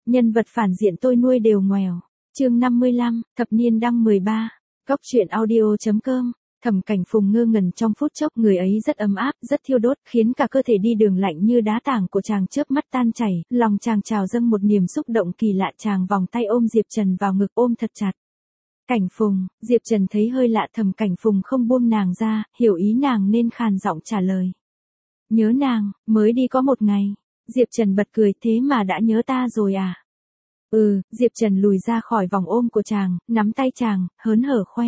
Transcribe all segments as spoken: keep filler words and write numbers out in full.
Nhân vật phản diện tôi nuôi đều ngoèo. Chương năm mươi lăm, thập niên đăng mười ba. Cóc truyện audio chấm com. Thẩm Cảnh Phùng ngơ ngẩn trong phút chốc, người ấy rất ấm áp, rất thiêu đốt, khiến cả cơ thể đi đường lạnh như đá tảng của chàng chớp mắt tan chảy, lòng chàng trào dâng một niềm xúc động kỳ lạ, chàng vòng tay ôm Diệp Trần vào ngực ôm thật chặt. Cảnh Phùng, Diệp Trần thấy hơi lạ, Thẩm Cảnh Phùng không buông nàng ra, hiểu ý nàng nên khàn giọng trả lời. Nhớ nàng, mới đi có một ngày. Diệp Trần bật cười, thế mà đã nhớ ta rồi à? Ừ, Diệp Trần lùi ra khỏi vòng ôm của chàng, nắm tay chàng, hớn hở khoe.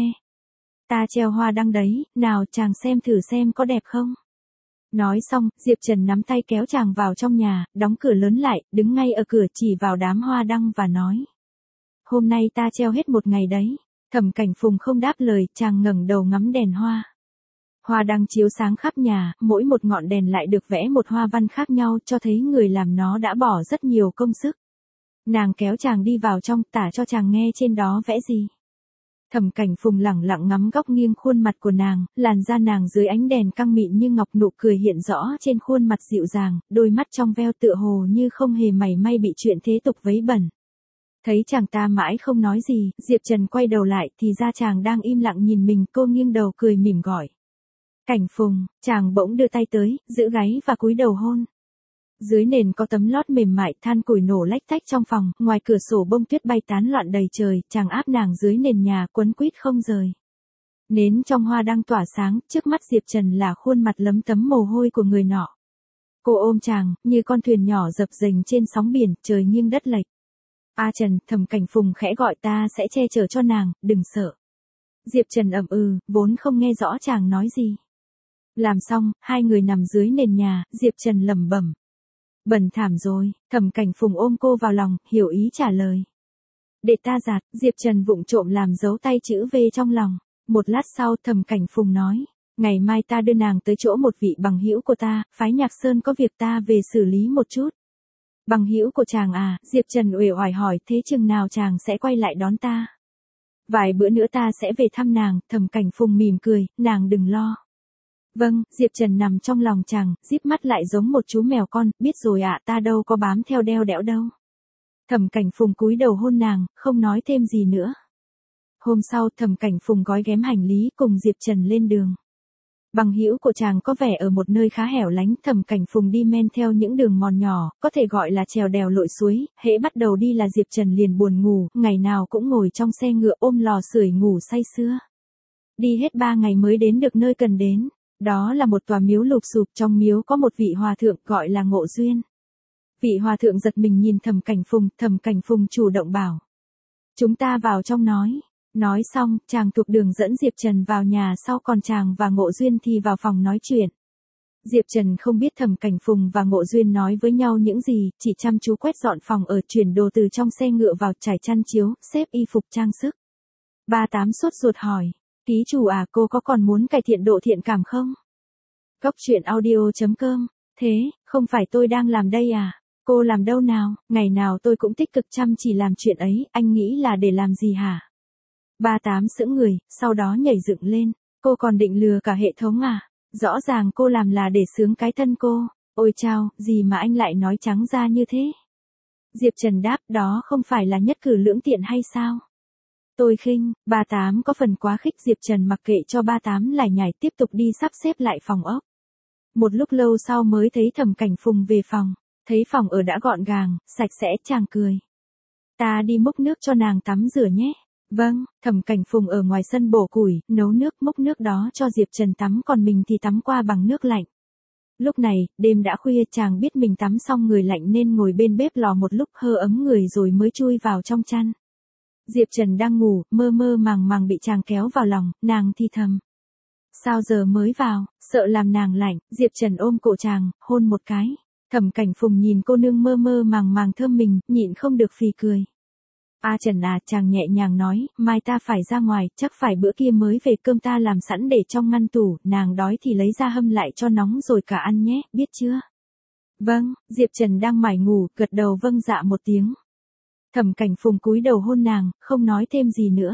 Ta treo hoa đăng đấy, nào chàng xem thử xem có đẹp không? Nói xong, Diệp Trần nắm tay kéo chàng vào trong nhà, đóng cửa lớn lại, đứng ngay ở cửa chỉ vào đám hoa đăng và nói. Hôm nay ta treo hết một ngày đấy. Thẩm Cảnh Phùng không đáp lời, chàng ngẩng đầu ngắm đèn hoa. Hoa đăng chiếu sáng khắp nhà, mỗi một ngọn đèn lại được vẽ một hoa văn khác nhau, cho thấy người làm nó đã bỏ rất nhiều công sức. Nàng kéo chàng đi vào trong, tả cho chàng nghe trên đó vẽ gì. Thẩm Cảnh Phùng lẳng lặng ngắm góc nghiêng khuôn mặt của nàng, làn da nàng dưới ánh đèn căng mịn như ngọc, nụ cười hiện rõ trên khuôn mặt dịu dàng, đôi mắt trong veo tựa hồ như không hề mảy may bị chuyện thế tục vấy bẩn. Thấy chàng ta mãi không nói gì, Diệp Trần quay đầu lại thì ra chàng đang im lặng nhìn mình, cô nghiêng đầu cười mỉm gọi. Cảnh Phùng, chàng bỗng đưa tay tới, giữ gáy và cúi đầu hôn. Dưới nền có tấm lót mềm mại, than củi nổ lách tách trong phòng, ngoài cửa sổ bông tuyết bay tán loạn đầy trời, chàng áp nàng dưới nền nhà quấn quýt không rời. Nến trong hoa đang tỏa sáng, trước mắt Diệp Trần là khuôn mặt lấm tấm mồ hôi của người nọ. Cô ôm chàng, như con thuyền nhỏ dập dềnh trên sóng biển, trời nghiêng đất lệch. A Trần, Thẩm Cảnh Phùng khẽ gọi, ta sẽ che chở cho nàng, đừng sợ. Diệp Trần ậm ừ, vốn không nghe rõ chàng nói gì. Làm xong, hai người nằm dưới nền nhà, Diệp Trần lẩm bẩm. Bẩn thảm rồi. Thẩm Cảnh Phùng ôm cô vào lòng, hiểu ý trả lời. Để ta giặt. Diệp Trần vụng trộm làm dấu tay chữ V trong lòng. Một lát sau, Thẩm Cảnh Phùng nói, ngày mai ta đưa nàng tới chỗ một vị bằng hữu của ta, phái Nhạc Sơn có việc ta về xử lý một chút. Bằng hữu của chàng à? Diệp Trần uể oải hỏi, thế chừng nào chàng sẽ quay lại đón ta? Vài bữa nữa ta sẽ về thăm nàng. Thẩm Cảnh Phùng mỉm cười, nàng đừng lo. Vâng, Diệp Trần nằm trong lòng chàng, díp mắt lại giống một chú mèo con, biết rồi ạ, ta đâu có bám theo đeo đẽo đâu. Thẩm Cảnh Phùng cúi đầu hôn nàng, không nói thêm gì nữa. Hôm sau, Thẩm Cảnh Phùng gói ghém hành lý cùng Diệp Trần lên đường. Bằng hữu của chàng có vẻ ở một nơi khá hẻo lánh, Thẩm Cảnh Phùng đi men theo những đường mòn nhỏ, có thể gọi là trèo đèo lội suối, hễ bắt đầu đi là Diệp Trần liền buồn ngủ, ngày nào cũng ngồi trong xe ngựa ôm lò sưởi ngủ say sưa. Đi hết ba ngày mới đến được nơi cần đến. Đó là một tòa miếu lụp xụp, trong miếu có một vị hòa thượng gọi là Ngộ Duyên. Vị hòa thượng giật mình nhìn Thẩm Cảnh Phùng, Thẩm Cảnh Phùng chủ động bảo. Chúng ta vào trong nói. Nói xong, chàng thuộc đường dẫn Diệp Trần vào nhà sau, còn chàng và Ngộ Duyên thì vào phòng nói chuyện. Diệp Trần không biết Thẩm Cảnh Phùng và Ngộ Duyên nói với nhau những gì, chỉ chăm chú quét dọn phòng ở, chuyển đồ từ trong xe ngựa vào, trải chăn chiếu, xếp y phục trang sức. Ba Tám sốt ruột hỏi. Ký chủ à, cô có còn muốn cải thiện độ thiện cảm không? Cóc truyện audio chấm com. Thế, không phải tôi đang làm đây à? Cô làm đâu nào? Ngày nào tôi cũng tích cực chăm chỉ làm chuyện ấy, anh nghĩ là để làm gì hả? Ba Tám sững người, sau đó nhảy dựng lên. Cô còn định lừa cả hệ thống à? Rõ ràng cô làm là để sướng cái thân cô. Ôi chao, gì mà anh lại nói trắng ra như thế? Diệp Trần đáp, đó không phải là nhất cử lưỡng tiện hay sao? Tôi khinh. Ba Tám có phần quá khích. Diệp Trần mặc kệ cho Ba Tám lải nhải, tiếp tục đi sắp xếp lại phòng ốc. Một lúc lâu sau mới thấy Thẩm Cảnh Phùng về phòng. Thấy phòng ở đã gọn gàng, sạch sẽ, chàng cười. Ta đi múc nước cho nàng tắm rửa nhé. Vâng. Thẩm Cảnh Phùng ở ngoài sân bổ củi, nấu nước, múc nước đó cho Diệp Trần tắm, còn mình thì tắm qua bằng nước lạnh. Lúc này, đêm đã khuya, chàng biết mình tắm xong người lạnh nên ngồi bên bếp lò một lúc hơ ấm người rồi mới chui vào trong chăn. Diệp Trần đang ngủ, mơ mơ màng màng bị chàng kéo vào lòng, nàng thì thầm. Sao giờ mới vào, sợ làm nàng lạnh. Diệp Trần ôm cổ chàng, hôn một cái. Thẩm Cảnh Phùng nhìn cô nương mơ mơ màng màng thơm mình, nhịn không được phì cười. A Trần à, chàng nhẹ nhàng nói, mai ta phải ra ngoài, chắc phải bữa kia mới về, cơm ta làm sẵn để trong ngăn tủ, nàng đói thì lấy ra hâm lại cho nóng rồi cả ăn nhé, biết chưa? Vâng. Diệp Trần đang mải ngủ, gật đầu vâng dạ một tiếng. Thẩm Cảnh Phùng cúi đầu hôn nàng, không nói thêm gì nữa.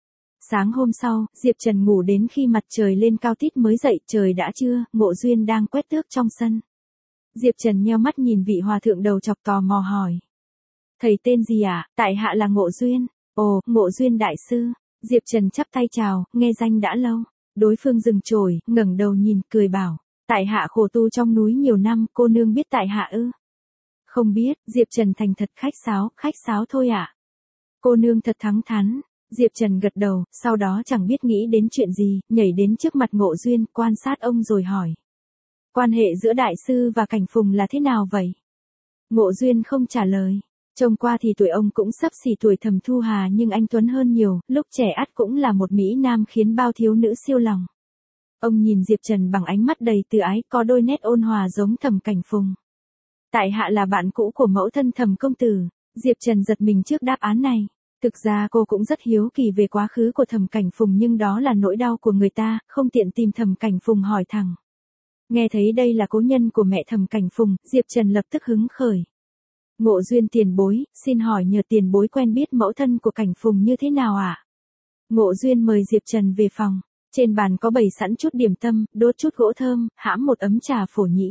Sáng hôm sau, Diệp Trần ngủ đến khi mặt trời lên cao tít mới dậy, trời đã trưa, Ngộ Duyên đang quét tước trong sân. Diệp Trần nheo mắt nhìn vị hòa thượng đầu chọc, tò mò hỏi. Thầy tên gì ạ? À? Tại hạ là Ngộ Duyên. Ồ, Ngộ Duyên đại sư. Diệp Trần chắp tay chào, nghe danh đã lâu. Đối phương dừng chổi, ngẩng đầu nhìn, cười bảo. Tại hạ khổ tu trong núi nhiều năm, cô nương biết tại hạ ư? Không biết, Diệp Trần thành thật khách sáo, khách sáo thôi ạ. À? Cô nương thật thẳng thắn. Diệp Trần gật đầu, sau đó chẳng biết nghĩ đến chuyện gì, nhảy đến trước mặt Ngộ Duyên, quan sát ông rồi hỏi. Quan hệ giữa đại sư và Cảnh Phùng là thế nào vậy? Ngộ Duyên không trả lời. Trông qua thì tuổi ông cũng sắp xỉ tuổi Thẩm Thu Hà nhưng anh tuấn hơn nhiều, lúc trẻ ắt cũng là một mỹ nam khiến bao thiếu nữ siêu lòng. Ông nhìn Diệp Trần bằng ánh mắt đầy từ ái, có đôi nét ôn hòa giống Thẩm Cảnh Phùng. Tại hạ là bạn cũ của mẫu thân Thẩm công tử. Diệp Trần giật mình trước đáp án này. Thực ra cô cũng rất hiếu kỳ về quá khứ của Thẩm Cảnh Phùng nhưng đó là nỗi đau của người ta, không tiện tìm Thẩm Cảnh Phùng hỏi thẳng. Nghe thấy đây là cố nhân của mẹ Thẩm Cảnh Phùng, Diệp Trần lập tức hứng khởi. Ngộ Duyên tiền bối, xin hỏi nhờ tiền bối quen biết mẫu thân của Cảnh Phùng như thế nào ạ? À? Ngộ Duyên mời Diệp Trần về phòng. Trên bàn có bày sẵn chút điểm tâm, đốt chút gỗ thơm, hãm một ấm trà phổ nhĩ.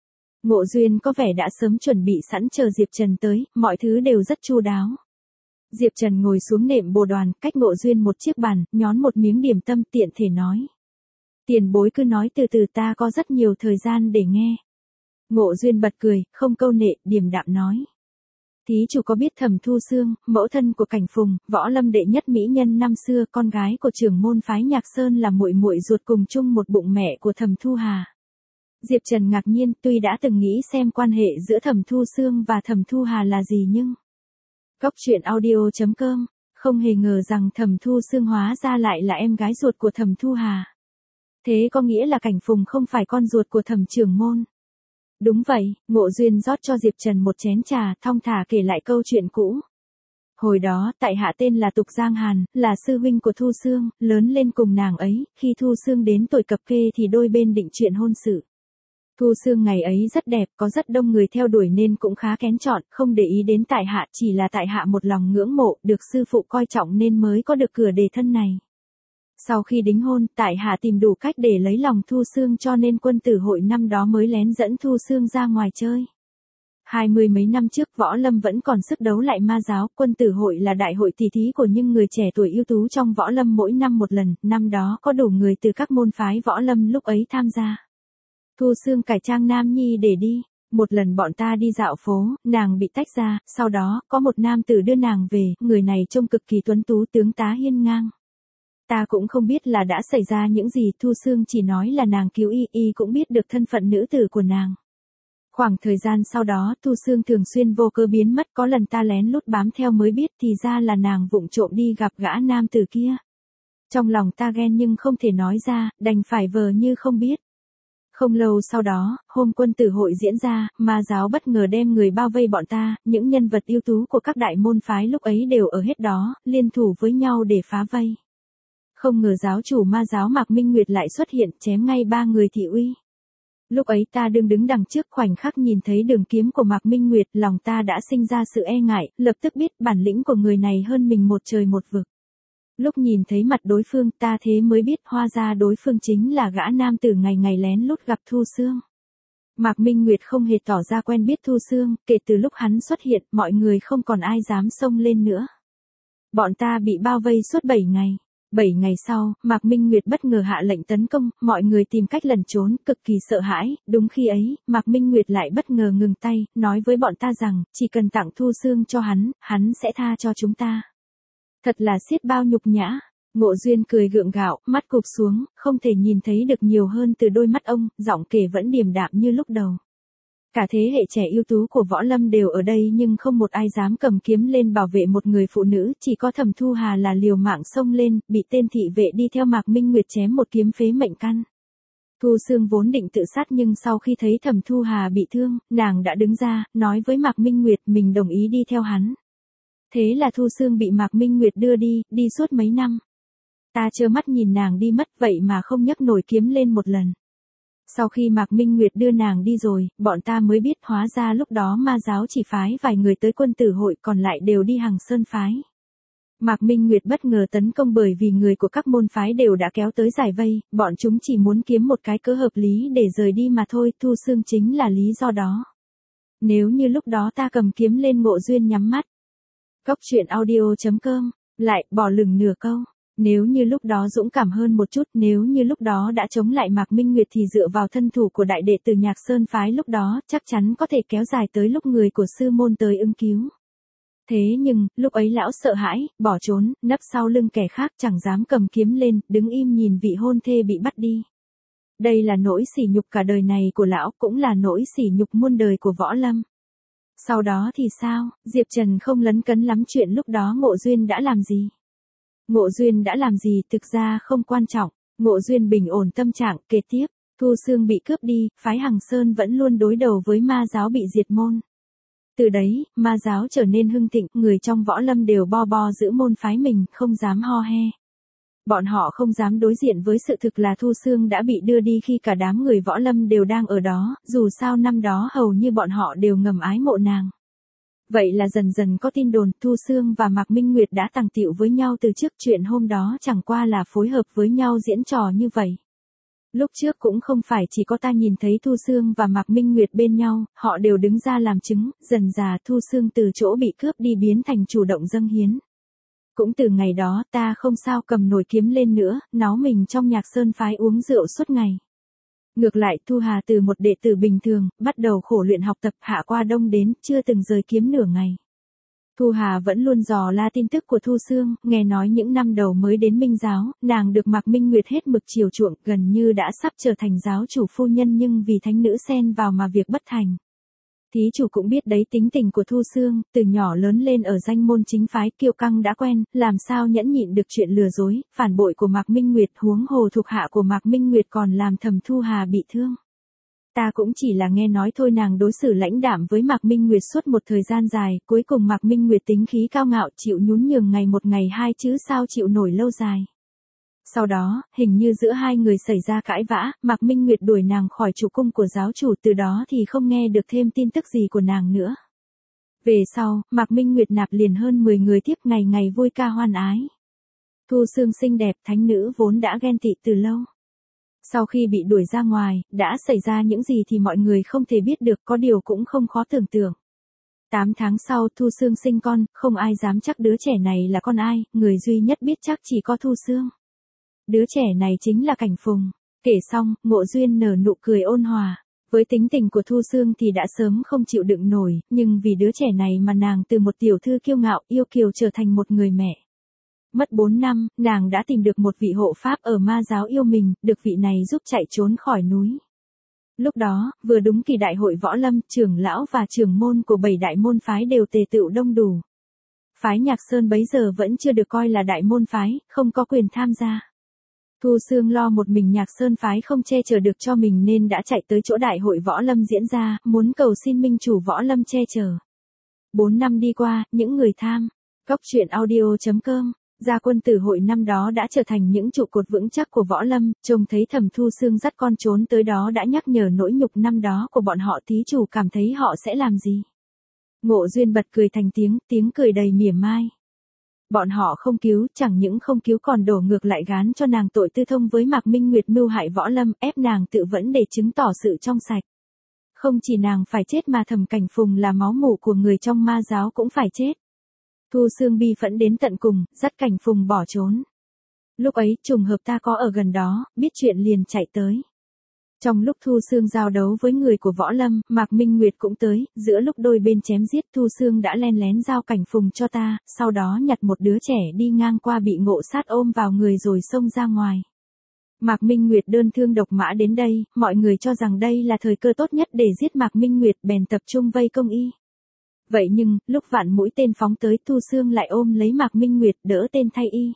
Ngộ Duyên có vẻ đã sớm chuẩn bị sẵn chờ Diệp Trần tới, mọi thứ đều rất chu đáo. Diệp Trần ngồi xuống nệm bồ đoàn, cách Ngộ Duyên một chiếc bàn, nhón một miếng điểm tâm tiện thể nói. Tiền bối cứ nói từ từ, ta có rất nhiều thời gian để nghe. Ngộ Duyên bật cười, không câu nệ, điềm đạm nói. Thí chủ có biết Thẩm Thu Sương, mẫu thân của Cảnh Phùng, võ lâm đệ nhất mỹ nhân năm xưa, con gái của trưởng môn phái Nhạc Sơn, là muội muội ruột cùng chung một bụng mẹ của Thẩm Thu Hà. Diệp Trần ngạc nhiên, tuy đã từng nghĩ xem quan hệ giữa Thẩm Thu Sương và Thẩm Thu Hà là gì nhưng... Cốc truyện audio chấm com, không hề ngờ rằng Thẩm Thu Sương hóa ra lại là em gái ruột của Thẩm Thu Hà. Thế có nghĩa là Cảnh Phùng không phải con ruột của Thẩm trưởng môn. Đúng vậy, Ngộ Duyên rót cho Diệp Trần một chén trà, thong thả kể lại câu chuyện cũ. Hồi đó, tại hạ tên là Tục Giang Hàn, là sư huynh của Thu Sương, lớn lên cùng nàng ấy, khi Thu Sương đến tuổi cập kê thì đôi bên định chuyện hôn sự. Thu Sương ngày ấy rất đẹp, có rất đông người theo đuổi nên cũng khá kén chọn, không để ý đến tại hạ, chỉ là tại hạ một lòng ngưỡng mộ, được sư phụ coi trọng nên mới có được cửa đề thân này. Sau khi đính hôn, tại hạ tìm đủ cách để lấy lòng Thu Sương cho nên quân tử hội năm đó mới lén dẫn Thu Sương ra ngoài chơi. Hai mươi mấy năm trước võ lâm vẫn còn sức đấu lại ma giáo, quân tử hội là đại hội tỷ thí của những người trẻ tuổi ưu tú trong võ lâm mỗi năm một lần, năm đó có đủ người từ các môn phái võ lâm lúc ấy tham gia. Thu Sương cải trang nam nhi để đi. Một lần bọn ta đi dạo phố, nàng bị tách ra, sau đó, có một nam tử đưa nàng về, người này trông cực kỳ tuấn tú, tướng tá hiên ngang. Ta cũng không biết là đã xảy ra những gì, Thu Sương chỉ nói là nàng cứu y, y cũng biết được thân phận nữ tử của nàng. Khoảng thời gian sau đó, Thu Sương thường xuyên vô cơ biến mất, có lần ta lén lút bám theo mới biết thì ra là nàng vụng trộm đi gặp gã nam tử kia. Trong lòng ta ghen nhưng không thể nói ra, đành phải vờ như không biết. Không lâu sau đó, hôm quân tử hội diễn ra, ma giáo bất ngờ đem người bao vây bọn ta, những nhân vật ưu tú của các đại môn phái lúc ấy đều ở hết đó, liên thủ với nhau để phá vây. Không ngờ giáo chủ ma giáo Mạc Minh Nguyệt lại xuất hiện, chém ngay ba người thị uy. Lúc ấy ta đương đứng đằng trước, khoảnh khắc nhìn thấy đường kiếm của Mạc Minh Nguyệt, lòng ta đã sinh ra sự e ngại, lập tức biết bản lĩnh của người này hơn mình một trời một vực. Lúc nhìn thấy mặt đối phương, ta thế mới biết hóa ra đối phương chính là gã nam tử ngày ngày lén lút gặp Thu Sương. Mạc Minh Nguyệt không hề tỏ ra quen biết Thu Sương, kể từ lúc hắn xuất hiện, mọi người không còn ai dám xông lên nữa. Bọn ta bị bao vây suốt bảy ngày. Bảy ngày sau, Mạc Minh Nguyệt bất ngờ hạ lệnh tấn công, mọi người tìm cách lẩn trốn, cực kỳ sợ hãi, đúng khi ấy, Mạc Minh Nguyệt lại bất ngờ ngừng tay, nói với bọn ta rằng, chỉ cần tặng Thu Sương cho hắn, hắn sẽ tha cho chúng ta. Thật là xiết bao nhục nhã. Ngộ Duyên cười gượng gạo, mắt cụp xuống, không thể nhìn thấy được nhiều hơn từ đôi mắt ông, giọng kể vẫn điềm đạm như lúc đầu. Cả thế hệ trẻ ưu tú của võ lâm đều ở đây nhưng không một ai dám cầm kiếm lên bảo vệ một người phụ nữ, chỉ có Thẩm Thu Hà là liều mạng xông lên, bị tên thị vệ đi theo Mạc Minh Nguyệt chém một kiếm phế mệnh căn. Thu Sương vốn định tự sát nhưng sau khi thấy Thẩm Thu Hà bị thương, nàng đã đứng ra, nói với Mạc Minh Nguyệt mình đồng ý đi theo hắn. Thế là Thu Sương bị Mạc Minh Nguyệt đưa đi, đi suốt mấy năm. Ta trơ mắt nhìn nàng đi mất vậy mà không nhấc nổi kiếm lên một lần. Sau khi Mạc Minh Nguyệt đưa nàng đi rồi, bọn ta mới biết hóa ra lúc đó ma giáo chỉ phái vài người tới quân tử hội, còn lại đều đi Hằng Sơn phái. Mạc Minh Nguyệt bất ngờ tấn công bởi vì người của các môn phái đều đã kéo tới giải vây, bọn chúng chỉ muốn kiếm một cái cớ hợp lý để rời đi mà thôi, Thu Sương chính là lý do đó. Nếu như lúc đó ta cầm kiếm lên, Ngộ Duyên nhắm mắt, Cóc truyện audio chấm com, lại, bỏ lửng nửa câu. Nếu như lúc đó dũng cảm hơn một chút, nếu như lúc đó đã chống lại Mạc Minh Nguyệt thì dựa vào thân thủ của đại đệ tử Nhạc Sơn phái lúc đó, chắc chắn có thể kéo dài tới lúc người của sư môn tới ứng cứu. Thế nhưng, lúc ấy lão sợ hãi, bỏ trốn, nấp sau lưng kẻ khác chẳng dám cầm kiếm lên, đứng im nhìn vị hôn thê bị bắt đi. Đây là nỗi sỉ nhục cả đời này của lão, cũng là nỗi sỉ nhục muôn đời của Võ Lâm. Sau đó thì sao, Diệp Trần không lấn cấn lắm chuyện lúc đó Ngộ Duyên đã làm gì. Ngộ Duyên đã làm gì thực ra không quan trọng, Ngộ Duyên bình ổn tâm trạng, kế tiếp, Thu Xương bị cướp đi, phái Hằng Sơn vẫn luôn đối đầu với ma giáo bị diệt môn. Từ đấy, ma giáo trở nên hưng thịnh, người trong Võ Lâm đều bo bo giữ môn phái mình, không dám ho he. Bọn họ không dám đối diện với sự thực là Thu Xương đã bị đưa đi khi cả đám người Võ Lâm đều đang ở đó, dù sao năm đó hầu như bọn họ đều ngầm ái mộ nàng. Vậy là dần dần có tin đồn Thu Xương và Mạc Minh Nguyệt đã tàng tiệu với nhau từ trước, chuyện hôm đó chẳng qua là phối hợp với nhau diễn trò như vậy. Lúc trước cũng không phải chỉ có ta nhìn thấy Thu Xương và Mạc Minh Nguyệt bên nhau, họ đều đứng ra làm chứng, dần dà Thu Xương từ chỗ bị cướp đi biến thành chủ động dâng hiến. Cũng từ ngày đó ta không sao cầm nổi kiếm lên nữa, nó mình trong Nhạc Sơn phái uống rượu suốt ngày. Ngược lại Thu Hà từ một đệ tử bình thường, bắt đầu khổ luyện học tập hạ qua đông đến, chưa từng rời kiếm nửa ngày. Thu Hà vẫn luôn dò la tin tức của Thu Xương, nghe nói những năm đầu mới đến Minh giáo, nàng được Mạc Minh Nguyệt hết mực chiều chuộng, gần như đã sắp trở thành giáo chủ phu nhân nhưng vì thánh nữ xen vào mà việc bất thành. Thí chủ cũng biết đấy tính tình của Thu Xương, từ nhỏ lớn lên ở danh môn chính phái kiêu căng đã quen, làm sao nhẫn nhịn được chuyện lừa dối, phản bội của Mạc Minh Nguyệt, huống hồ thuộc hạ của Mạc Minh Nguyệt còn làm thầm Thu Hà bị thương. Ta cũng chỉ là nghe nói thôi, nàng đối xử lãnh đạm với Mạc Minh Nguyệt suốt một thời gian dài, cuối cùng Mạc Minh Nguyệt tính khí cao ngạo, chịu nhún nhường ngày một ngày hai chứ sao chịu nổi lâu dài. Sau đó, hình như giữa hai người xảy ra cãi vã, Mạc Minh Nguyệt đuổi nàng khỏi trụ cung của giáo chủ, từ đó thì không nghe được thêm tin tức gì của nàng nữa. Về sau, Mạc Minh Nguyệt nạp liền hơn mười người tiếp, ngày ngày vui ca hoan ái. Thu Xương xinh đẹp, thánh nữ vốn đã ghen tị từ lâu. Sau khi bị đuổi ra ngoài, đã xảy ra những gì thì mọi người không thể biết được, có điều cũng không khó tưởng tượng. Tám tháng sau Thu Xương sinh con, không ai dám chắc đứa trẻ này là con ai, người duy nhất biết chắc chỉ có Thu Xương. Đứa trẻ này chính là Cảnh Phùng. Kể xong, Ngộ Duyên nở nụ cười ôn hòa. Với tính tình của Thu Xương thì đã sớm không chịu đựng nổi, nhưng vì đứa trẻ này mà nàng từ một tiểu thư kiêu ngạo yêu kiều trở thành một người mẹ. Mất bốn năm, nàng đã tìm được một vị hộ pháp ở ma giáo yêu mình, được vị này giúp chạy trốn khỏi núi. Lúc đó, vừa đúng kỳ đại hội Võ Lâm, trưởng lão và trưởng môn của bảy đại môn phái đều tề tựu đông đủ. Phái Nhạc Sơn bấy giờ vẫn chưa được coi là đại môn phái, không có quyền tham gia. Thu Xương lo một mình Nhạc Sơn phái không che chở được cho mình nên đã chạy tới chỗ đại hội Võ Lâm diễn ra, muốn cầu xin minh chủ Võ Lâm che chở. Bốn năm đi qua, những người tham, cóc truyện audio chấm com, gia quân tử hội năm đó đã trở thành những trụ cột vững chắc của Võ Lâm, trông thấy Thẩm Thu Xương dắt con trốn tới đó đã nhắc nhở nỗi nhục năm đó của bọn họ, thí chủ cảm thấy họ sẽ làm gì. Ngộ Duyên bật cười thành tiếng, tiếng cười đầy mỉa mai. Bọn họ không cứu, chẳng những không cứu còn đổ ngược lại gán cho nàng tội tư thông với Mạc Minh Nguyệt mưu hại Võ Lâm, ép nàng tự vẫn để chứng tỏ sự trong sạch. Không chỉ nàng phải chết mà Thẩm Cảnh Phùng là máu mủ của người trong ma giáo cũng phải chết. Thu Xương bi phẫn đến tận cùng, dắt Cảnh Phùng bỏ trốn. Lúc ấy, trùng hợp ta có ở gần đó, biết chuyện liền chạy tới. Trong lúc Thu Xương giao đấu với người của Võ Lâm, Mạc Minh Nguyệt cũng tới, giữa lúc đôi bên chém giết Thu Xương đã len lén giao Cảnh Phùng cho ta, sau đó nhặt một đứa trẻ đi ngang qua bị ngộ sát ôm vào người rồi xông ra ngoài. Mạc Minh Nguyệt đơn thương độc mã đến đây, mọi người cho rằng đây là thời cơ tốt nhất để giết Mạc Minh Nguyệt, bèn tập trung vây công y. Vậy nhưng, lúc vạn mũi tên phóng tới, Thu Xương lại ôm lấy Mạc Minh Nguyệt đỡ tên thay y.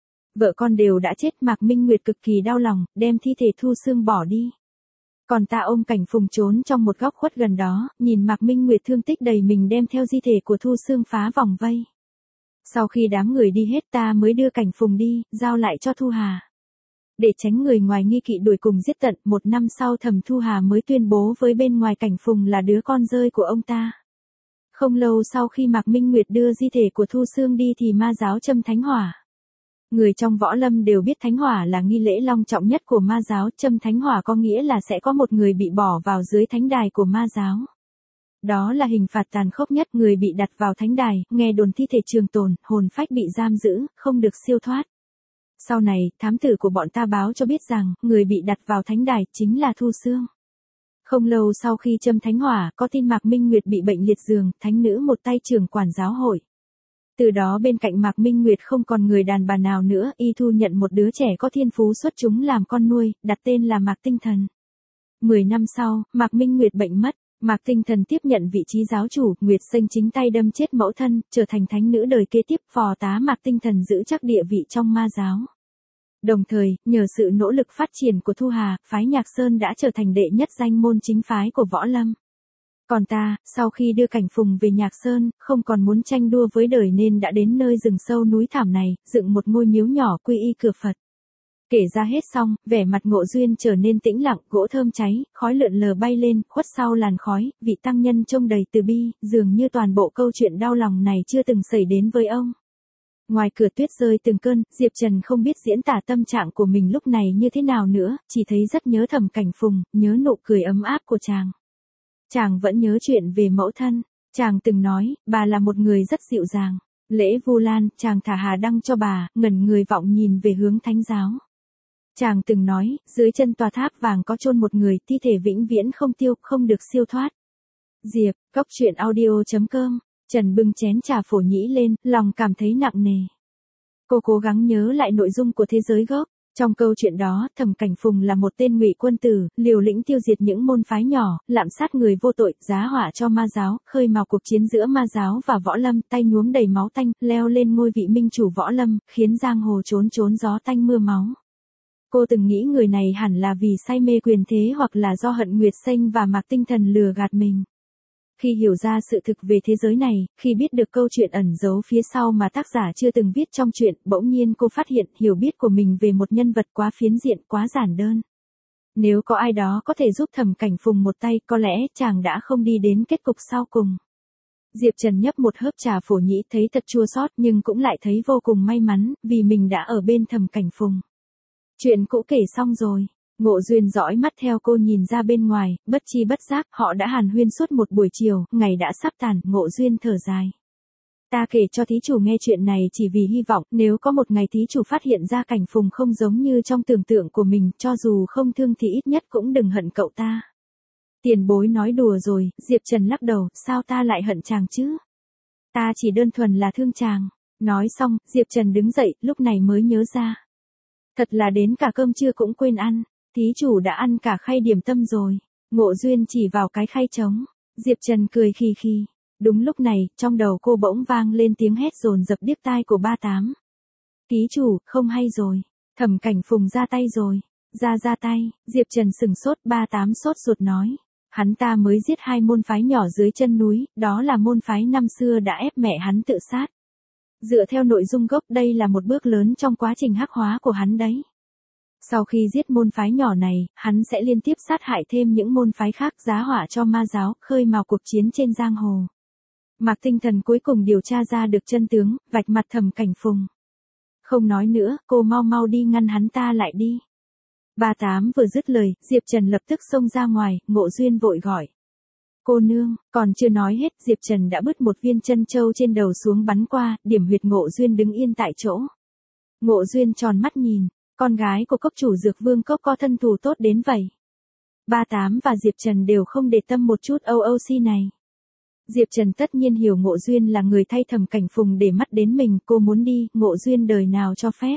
Vợ con đều đã chết, Mạc Minh Nguyệt cực kỳ đau lòng, đem thi thể Thu Xương bỏ đi. Còn ta ôm Cảnh Phùng trốn trong một góc khuất gần đó, nhìn Mạc Minh Nguyệt thương tích đầy mình đem theo di thể của Thu Xương phá vòng vây. Sau khi đám người đi hết ta mới đưa Cảnh Phùng đi, giao lại cho Thu Hà. Để tránh người ngoài nghi kỵ đuổi cùng giết tận, một năm sau Thẩm Thu Hà mới tuyên bố với bên ngoài Cảnh Phùng là đứa con rơi của ông ta. Không lâu sau khi Mạc Minh Nguyệt đưa di thể của Thu Xương đi thì ma giáo châm thánh hỏa. Người trong Võ Lâm đều biết thánh hỏa là nghi lễ long trọng nhất của ma giáo, châm thánh hỏa có nghĩa là sẽ có một người bị bỏ vào dưới thánh đài của ma giáo. Đó là hình phạt tàn khốc nhất, người bị đặt vào thánh đài, nghe đồn thi thể trường tồn, hồn phách bị giam giữ, không được siêu thoát. Sau này, thám tử của bọn ta báo cho biết rằng, người bị đặt vào thánh đài, chính là Thu Xương. Không lâu sau khi châm thánh hỏa, có tin Mạc Minh Nguyệt bị bệnh liệt giường, thánh nữ một tay trưởng quản giáo hội. Từ đó bên cạnh Mạc Minh Nguyệt không còn người đàn bà nào nữa, y thu nhận một đứa trẻ có thiên phú xuất chúng làm con nuôi, đặt tên là Mạc Tinh Thần. Mười năm sau, Mạc Minh Nguyệt bệnh mất, Mạc Tinh Thần tiếp nhận vị trí giáo chủ, Nguyệt Sinh chính tay đâm chết mẫu thân, trở thành thánh nữ đời kế tiếp, phò tá Mạc Tinh Thần giữ chắc địa vị trong ma giáo. Đồng thời, nhờ sự nỗ lực phát triển của Thu Hà, phái Nhạc Sơn đã trở thành đệ nhất danh môn chính phái của võ lâm. Còn ta, sau khi đưa Cảnh Phùng về Nhạc Sơn, không còn muốn tranh đua với đời nên đã đến nơi rừng sâu núi thảm này, dựng một ngôi miếu nhỏ quy y cửa Phật. Kể ra hết xong, vẻ mặt Ngộ Duyên trở nên tĩnh lặng, gỗ thơm cháy, khói lượn lờ bay lên, khuất sau làn khói, vị tăng nhân trông đầy từ bi, dường như toàn bộ câu chuyện đau lòng này chưa từng xảy đến với ông. Ngoài cửa tuyết rơi từng cơn, Diệp Trần không biết diễn tả tâm trạng của mình lúc này như thế nào nữa, chỉ thấy rất nhớ Thẩm Cảnh Phùng, nhớ nụ cười ấm áp của chàng. Chàng vẫn nhớ chuyện về mẫu thân, chàng từng nói, bà là một người rất dịu dàng. Lễ Vu Lan, chàng thả hà đăng cho bà, ngẩn người vọng nhìn về hướng thánh giáo. Chàng từng nói, dưới chân tòa tháp vàng có chôn một người, thi thể vĩnh viễn không tiêu, không được siêu thoát. Diệp, Cốc Truyện Audio chấm com. Trần bưng chén trà phổ nhĩ lên, lòng cảm thấy nặng nề. Cô cố gắng nhớ lại nội dung của thế giới gốc. Trong câu chuyện đó, Thẩm Cảnh Phùng là một tên ngụy quân tử, liều lĩnh tiêu diệt những môn phái nhỏ, lạm sát người vô tội, giá họa cho ma giáo, khơi mào cuộc chiến giữa ma giáo và võ lâm, tay nhuốm đầy máu tanh, leo lên ngôi vị minh chủ võ lâm, khiến giang hồ trốn trốn gió tanh mưa máu. Cô từng nghĩ người này hẳn là vì say mê quyền thế hoặc là do hận Nguyệt Sinh và Mạc Tinh Thần lừa gạt mình. Khi hiểu ra sự thực về thế giới này, khi biết được câu chuyện ẩn giấu phía sau mà tác giả chưa từng viết trong truyện, bỗng nhiên cô phát hiện hiểu biết của mình về một nhân vật quá phiến diện, quá giản đơn. Nếu có ai đó có thể giúp Thẩm Cảnh Phùng một tay, có lẽ chàng đã không đi đến kết cục sau cùng. Diệp Trần nhấp một hớp trà phổ nhĩ thấy thật chua xót nhưng cũng lại thấy vô cùng may mắn, vì mình đã ở bên Thẩm Cảnh Phùng. Chuyện cũ kể xong rồi. Ngộ Duyên dõi mắt theo cô nhìn ra bên ngoài, bất chi bất giác, họ đã hàn huyên suốt một buổi chiều, ngày đã sắp tàn, Ngộ Duyên thở dài. Ta kể cho thí chủ nghe chuyện này chỉ vì hy vọng, nếu có một ngày thí chủ phát hiện ra Cảnh Phùng không giống như trong tưởng tượng của mình, cho dù không thương thì ít nhất cũng đừng hận cậu ta. Tiền bối nói đùa rồi, Diệp Trần lắc đầu, sao ta lại hận chàng chứ? Ta chỉ đơn thuần là thương chàng. Nói xong, Diệp Trần đứng dậy, lúc này mới nhớ ra. Thật là đến cả cơm trưa cũng quên ăn. Thí chủ đã ăn cả khay điểm tâm rồi. Ngộ Duyên chỉ vào cái khay trống. Diệp Trần cười khì khì. Đúng lúc này, trong đầu cô bỗng vang lên tiếng hét dồn dập điếc tai của ba tám. Thí chủ, không hay rồi. Thẩm Cảnh Phùng ra tay rồi. Ra ra tay, Diệp Trần sừng sốt, ba tám sốt ruột nói. Hắn ta mới giết hai môn phái nhỏ dưới chân núi, đó là môn phái năm xưa đã ép mẹ hắn tự sát. Dựa theo nội dung gốc đây là một bước lớn trong quá trình hắc hóa của hắn đấy. Sau khi giết môn phái nhỏ này, hắn sẽ liên tiếp sát hại thêm những môn phái khác, giá họa cho ma giáo, khơi mào cuộc chiến trên giang hồ. Mạc Tinh Thần cuối cùng điều tra ra được chân tướng, vạch mặt Thẩm Cảnh Phùng. Không nói nữa, cô mau mau đi ngăn hắn ta lại đi. Ba tám vừa dứt lời, Diệp Trần lập tức xông ra ngoài, Ngộ Duyên vội gọi. Cô nương, còn chưa nói hết, Diệp Trần đã bứt một viên chân châu trên đầu xuống bắn qua, điểm huyệt Ngộ Duyên đứng yên tại chỗ. Ngộ Duyên tròn mắt nhìn, con gái của cốc chủ Dược Vương Cốc có thân thủ tốt đến vậy. Ba tám và Diệp Trần đều không để tâm một chút o o xê này. Diệp Trần tất nhiên hiểu Ngộ Duyên là người thay Thẩm Cảnh Phùng để mắt đến mình, cô muốn đi, Ngộ Duyên đời nào cho phép.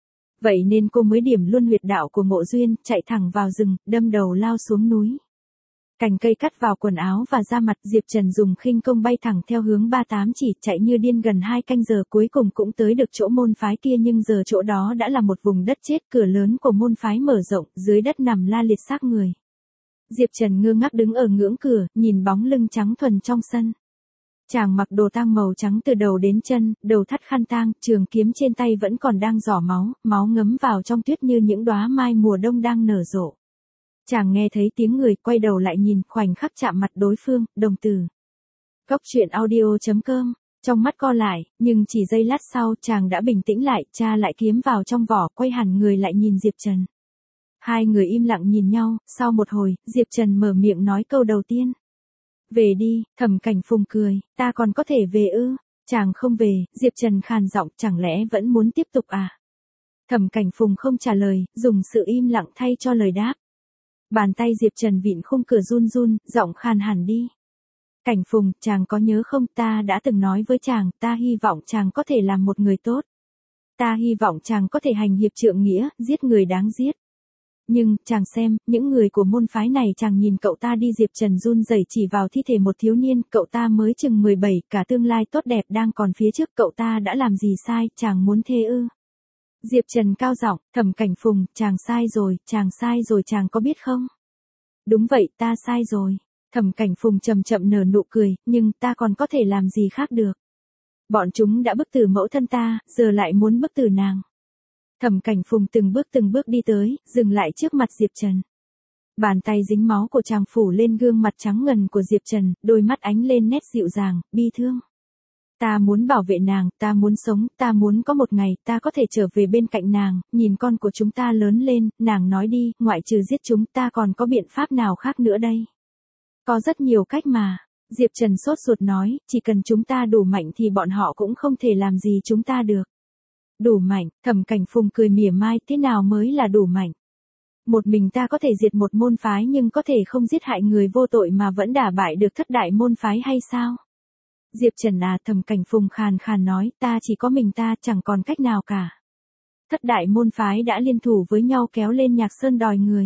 Vậy nên cô mới điểm luôn huyệt đạo của Ngộ Duyên, chạy thẳng vào rừng, đâm đầu lao xuống núi. Cành cây cắt vào quần áo và da mặt, Diệp Trần dùng khinh công bay thẳng theo hướng ba tám chỉ, chạy như điên gần hai canh giờ, cuối cùng cũng tới được chỗ môn phái kia, nhưng giờ chỗ đó đã là một vùng đất chết, cửa lớn của môn phái mở rộng, dưới đất nằm la liệt xác người. Diệp Trần ngơ ngác đứng ở ngưỡng cửa, nhìn bóng lưng trắng thuần trong sân. Chàng mặc đồ tang màu trắng từ đầu đến chân, đầu thắt khăn tang, trường kiếm trên tay vẫn còn đang rỏ máu, máu ngấm vào trong tuyết như những đóa mai mùa đông đang nở rộ. Chàng nghe thấy tiếng người, quay đầu lại nhìn, khoảnh khắc chạm mặt đối phương, đồng tử. Cốc Truyện Audio chấm com. Trong mắt co lại, nhưng chỉ giây lát sau, chàng đã bình tĩnh lại, tra lại kiếm vào trong vỏ, quay hẳn người lại nhìn Diệp Trần. Hai người im lặng nhìn nhau, sau một hồi, Diệp Trần mở miệng nói câu đầu tiên. Về đi, Thẩm Cảnh Phùng cười, ta còn có thể về ư? Chàng không về, Diệp Trần khàn giọng, chẳng lẽ vẫn muốn tiếp tục à? Thẩm Cảnh Phùng không trả lời, dùng sự im lặng thay cho lời đáp. Bàn tay Diệp Trần vịn khung cửa run run, giọng khàn hẳn đi. Cảnh Phùng, chàng có nhớ không, ta đã từng nói với chàng, ta hy vọng chàng có thể làm một người tốt. Ta hy vọng chàng có thể hành hiệp trượng nghĩa, giết người đáng giết. Nhưng, chàng xem, những người của môn phái này chàng nhìn cậu ta đi. Diệp Trần run rẩy chỉ vào thi thể một thiếu niên, cậu ta mới chừng mười bảy, cả tương lai tốt đẹp đang còn phía trước, cậu ta đã làm gì sai, chàng muốn thế ư? Diệp Trần cao giọng, Thẩm Cảnh Phùng, chàng sai rồi, chàng sai rồi, chàng có biết không? Đúng vậy, ta sai rồi. Thẩm Cảnh Phùng chậm chậm nở nụ cười, nhưng ta còn có thể làm gì khác được? Bọn chúng đã bức tử mẫu thân ta, giờ lại muốn bức tử nàng. Thẩm Cảnh Phùng từng bước từng bước đi tới, dừng lại trước mặt Diệp Trần. Bàn tay dính máu của chàng phủ lên gương mặt trắng ngần của Diệp Trần, đôi mắt ánh lên nét dịu dàng, bi thương. Ta muốn bảo vệ nàng, ta muốn sống, ta muốn có một ngày ta có thể trở về bên cạnh nàng, nhìn con của chúng ta lớn lên. Nàng nói đi, ngoại trừ giết chúng ta còn có biện pháp nào khác nữa đây? Có rất nhiều cách mà. Diệp Trần sốt ruột nói, chỉ cần chúng ta đủ mạnh thì bọn họ cũng không thể làm gì chúng ta được. Đủ mạnh, Thẩm Cảnh Phùng cười mỉa mai, thế nào mới là đủ mạnh? Một mình ta có thể diệt một môn phái nhưng có thể không giết hại người vô tội mà vẫn đả bại được thất đại môn phái hay sao? Diệp Trần à, Thẩm Cảnh Phùng khàn khàn nói, ta chỉ có mình ta, chẳng còn cách nào cả. Thất đại môn phái đã liên thủ với nhau kéo lên Nhạc Sơn đòi người.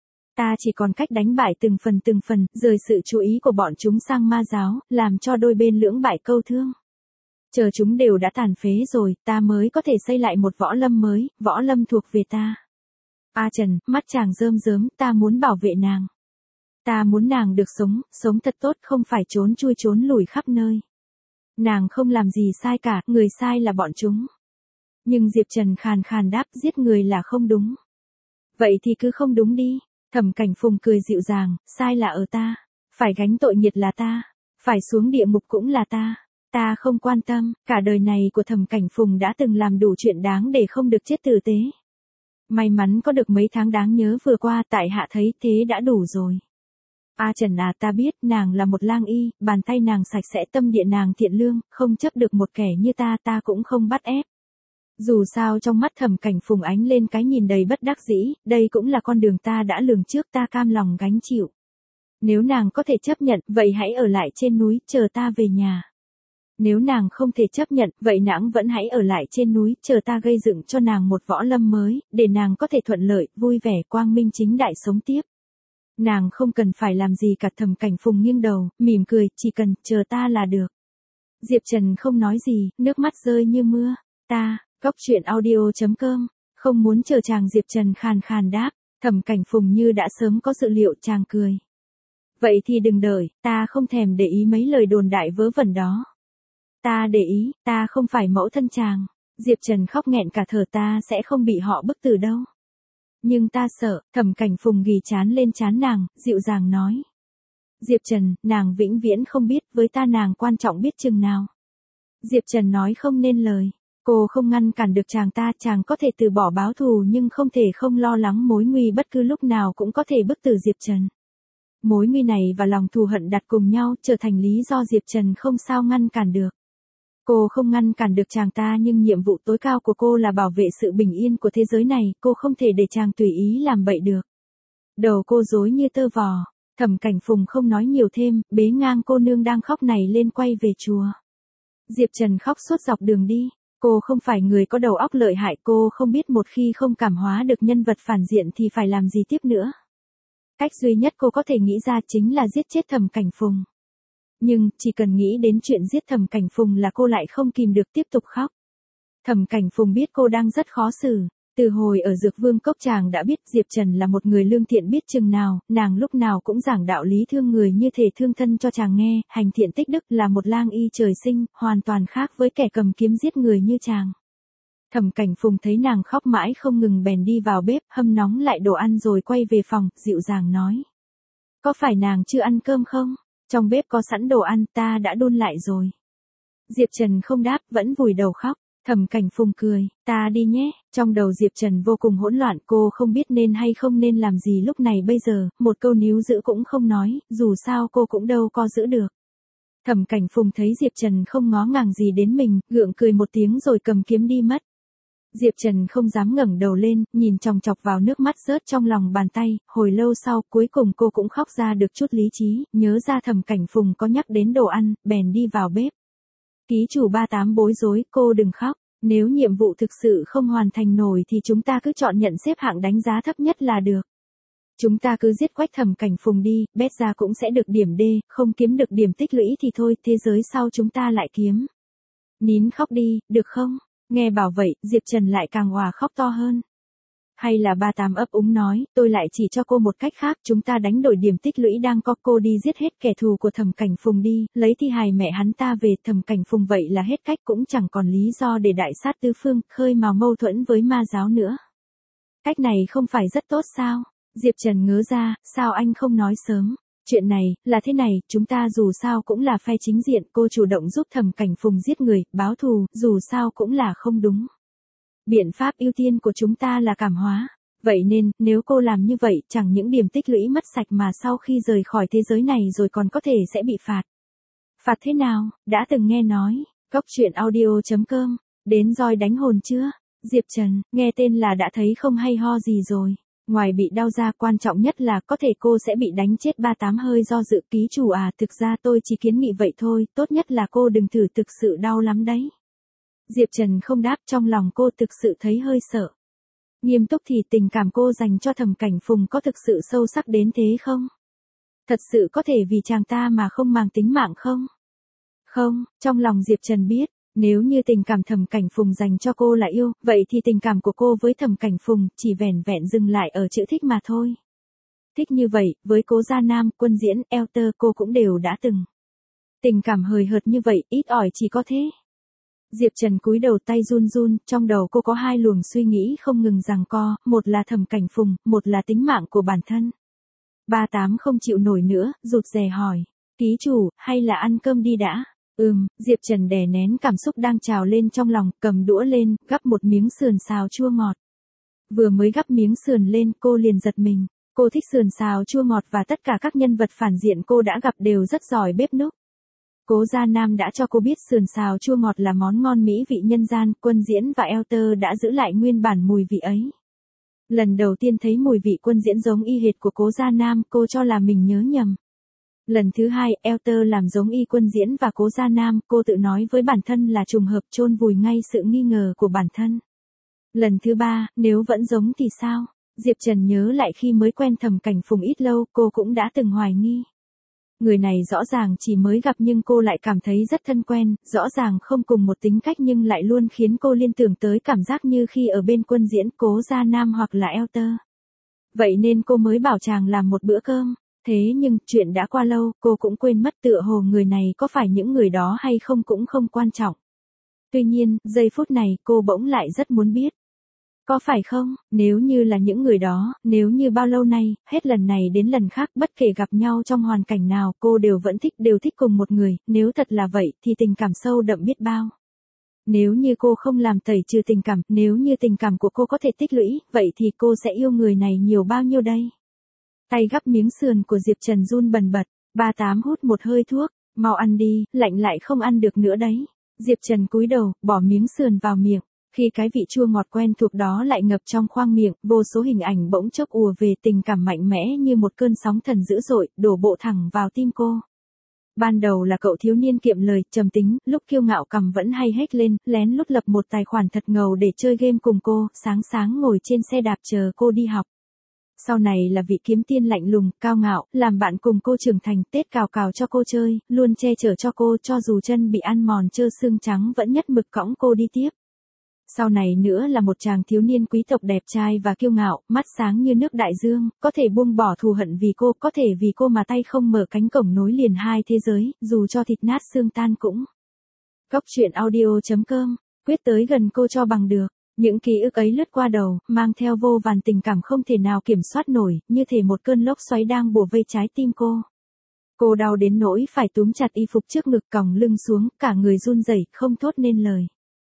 Ta chỉ còn cách đánh bại từng phần từng phần, rời sự chú ý của bọn chúng sang ma giáo, làm cho đôi bên lưỡng bại câu thương. Chờ chúng đều đã tàn phế rồi, ta mới có thể xây lại một võ lâm mới, võ lâm thuộc về ta. A Trần, mắt chàng rơm rớm, ta muốn bảo vệ nàng. Ta muốn nàng được sống, sống thật tốt, không phải trốn chui trốn lủi khắp nơi. Nàng không làm gì sai cả, người sai là bọn chúng. Nhưng Diệp Trần khàn khàn đáp, giết người là không đúng. Vậy thì cứ không đúng đi. Thẩm Cảnh Phùng cười dịu dàng, sai là ở ta. Phải gánh tội nghiệt là ta. Phải xuống địa ngục cũng là ta. Ta không quan tâm, cả đời này của Thẩm Cảnh Phùng đã từng làm đủ chuyện đáng để không được chết tử tế. May mắn có được mấy tháng đáng nhớ vừa qua, tại hạ thấy thế đã đủ rồi. A Trần à, ta biết, nàng là một lang y, bàn tay nàng sạch sẽ, tâm địa nàng thiện lương, không chấp được một kẻ như ta, ta cũng không bắt ép. Dù sao trong mắt Thẩm Cảnh Phùng ánh lên cái nhìn đầy bất đắc dĩ, đây cũng là con đường ta đã lường trước, ta cam lòng gánh chịu. Nếu nàng có thể chấp nhận, vậy hãy ở lại trên núi, chờ ta về nhà. Nếu nàng không thể chấp nhận, vậy nàng vẫn hãy ở lại trên núi, chờ ta gây dựng cho nàng một võ lâm mới, để nàng có thể thuận lợi, vui vẻ, quang minh chính đại sống tiếp. Nàng không cần phải làm gì cả. Thẩm Cảnh Phùng nghiêng đầu, mỉm cười, chỉ cần chờ ta là được. Diệp Trần không nói gì, nước mắt rơi như mưa. Ta, Góc Truyện Audio chấm com, không muốn chờ chàng. Diệp Trần khàn khàn đáp. Thẩm Cảnh Phùng như đã sớm có dự liệu, chàng cười. Vậy thì đừng đợi, ta không thèm để ý mấy lời đồn đại vớ vẩn đó. Ta để ý, ta không phải mẫu thân chàng. Diệp Trần khóc nghẹn cả thở, ta sẽ không bị họ bức tử đâu. Nhưng ta sợ. Thẩm Cảnh Phùng ghì trán lên trán nàng, dịu dàng nói. Diệp Trần, nàng vĩnh viễn không biết, với ta nàng quan trọng biết chừng nào. Diệp Trần nói không nên lời. Cô không ngăn cản được chàng ta, chàng có thể từ bỏ báo thù nhưng không thể không lo lắng mối nguy bất cứ lúc nào cũng có thể bức tử Diệp Trần. Mối nguy này và lòng thù hận đặt cùng nhau, trở thành lý do Diệp Trần không sao ngăn cản được. Cô không ngăn cản được chàng ta nhưng nhiệm vụ tối cao của cô là bảo vệ sự bình yên của thế giới này, cô không thể để chàng tùy ý làm bậy được. Đầu cô rối như tơ vò. Thẩm Cảnh Phùng không nói nhiều thêm, bế ngang cô nương đang khóc này lên quay về chùa. Diệp Trần khóc suốt dọc đường đi. Cô không phải người có đầu óc lợi hại, cô không biết một khi không cảm hóa được nhân vật phản diện thì phải làm gì tiếp nữa. Cách duy nhất cô có thể nghĩ ra chính là giết chết Thẩm Cảnh Phùng. Nhưng, chỉ cần nghĩ đến chuyện giết Thẩm Cảnh Phùng là cô lại không kìm được tiếp tục khóc. Thẩm Cảnh Phùng biết cô đang rất khó xử. Từ hồi ở Dược Vương Cốc chàng đã biết Diệp Trần là một người lương thiện biết chừng nào, nàng lúc nào cũng giảng đạo lý thương người như thể thương thân cho chàng nghe, hành thiện tích đức là một lang y trời sinh, hoàn toàn khác với kẻ cầm kiếm giết người như chàng. Thẩm Cảnh Phùng thấy nàng khóc mãi không ngừng bèn đi vào bếp, hâm nóng lại đồ ăn rồi quay về phòng, dịu dàng nói. Có phải nàng chưa ăn cơm không? Trong bếp có sẵn đồ ăn, ta đã đun lại rồi. Diệp Trần không đáp, vẫn vùi đầu khóc. Thẩm Cảnh Phùng cười, ta đi nhé, trong đầu Diệp Trần vô cùng hỗn loạn, cô không biết nên hay không nên làm gì lúc này bây giờ, một câu níu giữ cũng không nói, dù sao cô cũng đâu có giữ được. Thẩm Cảnh Phùng thấy Diệp Trần không ngó ngàng gì đến mình, gượng cười một tiếng rồi cầm kiếm đi mất. Diệp Trần không dám ngẩng đầu lên, nhìn chòng chọc vào nước mắt rớt trong lòng bàn tay, hồi lâu sau, cuối cùng cô cũng khóc ra được chút lý trí, nhớ ra Thẩm Cảnh Phùng có nhắc đến đồ ăn, bèn đi vào bếp. Ký chủ ba tám bối rối, cô đừng khóc, nếu nhiệm vụ thực sự không hoàn thành nổi thì chúng ta cứ chọn nhận xếp hạng đánh giá thấp nhất là được. Chúng ta cứ giết quách Thẩm Cảnh Phùng đi, bét ra cũng sẽ được điểm D, không kiếm được điểm tích lũy thì thôi, thế giới sau chúng ta lại kiếm. Nín khóc đi, được không? Nghe bảo vậy, Diệp Trần lại càng òa khóc to hơn. Hay là ba tám ấp úng nói, tôi lại chỉ cho cô một cách khác, chúng ta đánh đổi điểm tích lũy đang có, cô đi giết hết kẻ thù của Thẩm Cảnh Phùng đi, lấy thi hài mẹ hắn ta về. Thẩm Cảnh Phùng vậy là hết cách, cũng chẳng còn lý do để đại sát tứ phương, khơi mào mâu thuẫn với ma giáo nữa. Cách này không phải rất tốt sao? Diệp Trần ngớ ra, sao anh không nói sớm? Chuyện này, là thế này, chúng ta dù sao cũng là phe chính diện, cô chủ động giúp Thẩm Cảnh Phùng giết người, báo thù, dù sao cũng là không đúng. Biện pháp ưu tiên của chúng ta là cảm hóa. Vậy nên, nếu cô làm như vậy, chẳng những điểm tích lũy mất sạch mà sau khi rời khỏi thế giới này rồi còn có thể sẽ bị phạt. Phạt thế nào? Đã từng nghe nói, Cóc truyện audio chấm com, đến roi đánh hồn chưa? Diệp Trần, nghe tên là đã thấy không hay ho gì rồi. Ngoài bị đau ra, quan trọng nhất là có thể cô sẽ bị đánh chết. Ba tám hơi do dự, ký chủ à, thực ra tôi chỉ kiến nghị vậy thôi, tốt nhất là cô đừng thử, thực sự đau lắm đấy. Diệp Trần không đáp, trong lòng cô thực sự thấy hơi sợ. Nghiêm túc thì tình cảm cô dành cho Thẩm Cảnh Phùng có thực sự sâu sắc đến thế không? Thật sự có thể vì chàng ta mà không màng tính mạng không? Không, trong lòng Diệp Trần biết, nếu như tình cảm Thẩm Cảnh Phùng dành cho cô là yêu, vậy thì tình cảm của cô với Thẩm Cảnh Phùng chỉ vẻn vẹn dừng lại ở chữ thích mà thôi. Thích như vậy, với Cố Gia Nam, Quân Diễn, Elter cô cũng đều đã từng. Tình cảm hời hợt như vậy, ít ỏi chỉ có thế. Diệp Trần cúi đầu, tay run run, trong đầu cô có hai luồng suy nghĩ không ngừng giằng co, một là Thẩm Cảnh Phùng, một là tính mạng của bản thân. Ba tám không chịu nổi nữa, rụt rè hỏi, ký chủ, hay là ăn cơm đi đã? Ừm, Diệp Trần đè nén cảm xúc đang trào lên trong lòng, cầm đũa lên, gắp một miếng sườn xào chua ngọt. Vừa mới gắp miếng sườn lên, cô liền giật mình, cô thích sườn xào chua ngọt và tất cả các nhân vật phản diện cô đã gặp đều rất giỏi bếp núc. Cố Gia Nam đã cho cô biết sườn xào chua ngọt là món ngon mỹ vị nhân gian, Quân Diễn và Elter đã giữ lại nguyên bản mùi vị ấy. Lần đầu tiên thấy mùi vị Quân Diễn giống y hệt của Cố Gia Nam, cô cho là mình nhớ nhầm. Lần thứ hai, Elter làm giống y Quân Diễn và Cố Gia Nam, cô tự nói với bản thân là trùng hợp, chôn vùi ngay sự nghi ngờ của bản thân. Lần thứ ba, nếu vẫn giống thì sao? Diệp Trần nhớ lại khi mới quen Thẩm Cảnh Phùng ít lâu, cô cũng đã từng hoài nghi. Người này rõ ràng chỉ mới gặp nhưng cô lại cảm thấy rất thân quen, rõ ràng không cùng một tính cách nhưng lại luôn khiến cô liên tưởng tới cảm giác như khi ở bên Quân Diễn, Cố Gia Nam hoặc là Elter. Vậy nên cô mới bảo chàng làm một bữa cơm. Thế nhưng, chuyện đã qua lâu, cô cũng quên mất tựa hồ người này có phải những người đó hay không cũng không quan trọng. Tuy nhiên, giây phút này, cô bỗng lại rất muốn biết. Có phải không, nếu như là những người đó, nếu như bao lâu nay, hết lần này đến lần khác, bất kể gặp nhau trong hoàn cảnh nào, cô đều vẫn thích, đều thích cùng một người, nếu thật là vậy, thì tình cảm sâu đậm biết bao. Nếu như cô không làm tẩy trừ tình cảm, nếu như tình cảm của cô có thể tích lũy, vậy thì cô sẽ yêu người này nhiều bao nhiêu đây? Tay gắp miếng sườn của Diệp Trần run bần bật, ba tám hút một hơi thuốc, mau ăn đi, lạnh lại không ăn được nữa đấy. Diệp Trần cúi đầu, bỏ miếng sườn vào miệng. Khi cái vị chua ngọt quen thuộc đó lại ngập trong khoang miệng, vô số hình ảnh bỗng chốc ùa về, tình cảm mạnh mẽ như một cơn sóng thần dữ dội, đổ bộ thẳng vào tim cô. Ban đầu là cậu thiếu niên kiệm lời, trầm tính, lúc kiêu ngạo cằm vẫn hay hét lên, lén lút lập một tài khoản thật ngầu để chơi game cùng cô, sáng sáng ngồi trên xe đạp chờ cô đi học. Sau này là vị kiếm tiên lạnh lùng, cao ngạo, làm bạn cùng cô trưởng thành, Tết cào cào cho cô chơi, luôn che chở cho cô, cho dù chân bị ăn mòn trơ xương trắng vẫn nhất mực cõng cô đi tiếp. Sau này nữa là một chàng thiếu niên quý tộc đẹp trai và kiêu ngạo, mắt sáng như nước đại dương, có thể buông bỏ thù hận vì cô, có thể vì cô mà tay không mở cánh cổng nối liền hai thế giới, dù cho thịt nát xương tan cũng. Cóc truyện audio chấm com, quyết tới gần cô cho bằng được. Những ký ức ấy lướt qua đầu, mang theo vô vàn tình cảm không thể nào kiểm soát nổi, như thể một cơn lốc xoáy đang bủa vây trái tim cô. Cô đau đến nỗi phải túm chặt y phục trước ngực, còng lưng xuống, cả người run rẩy, không thốt nên lời.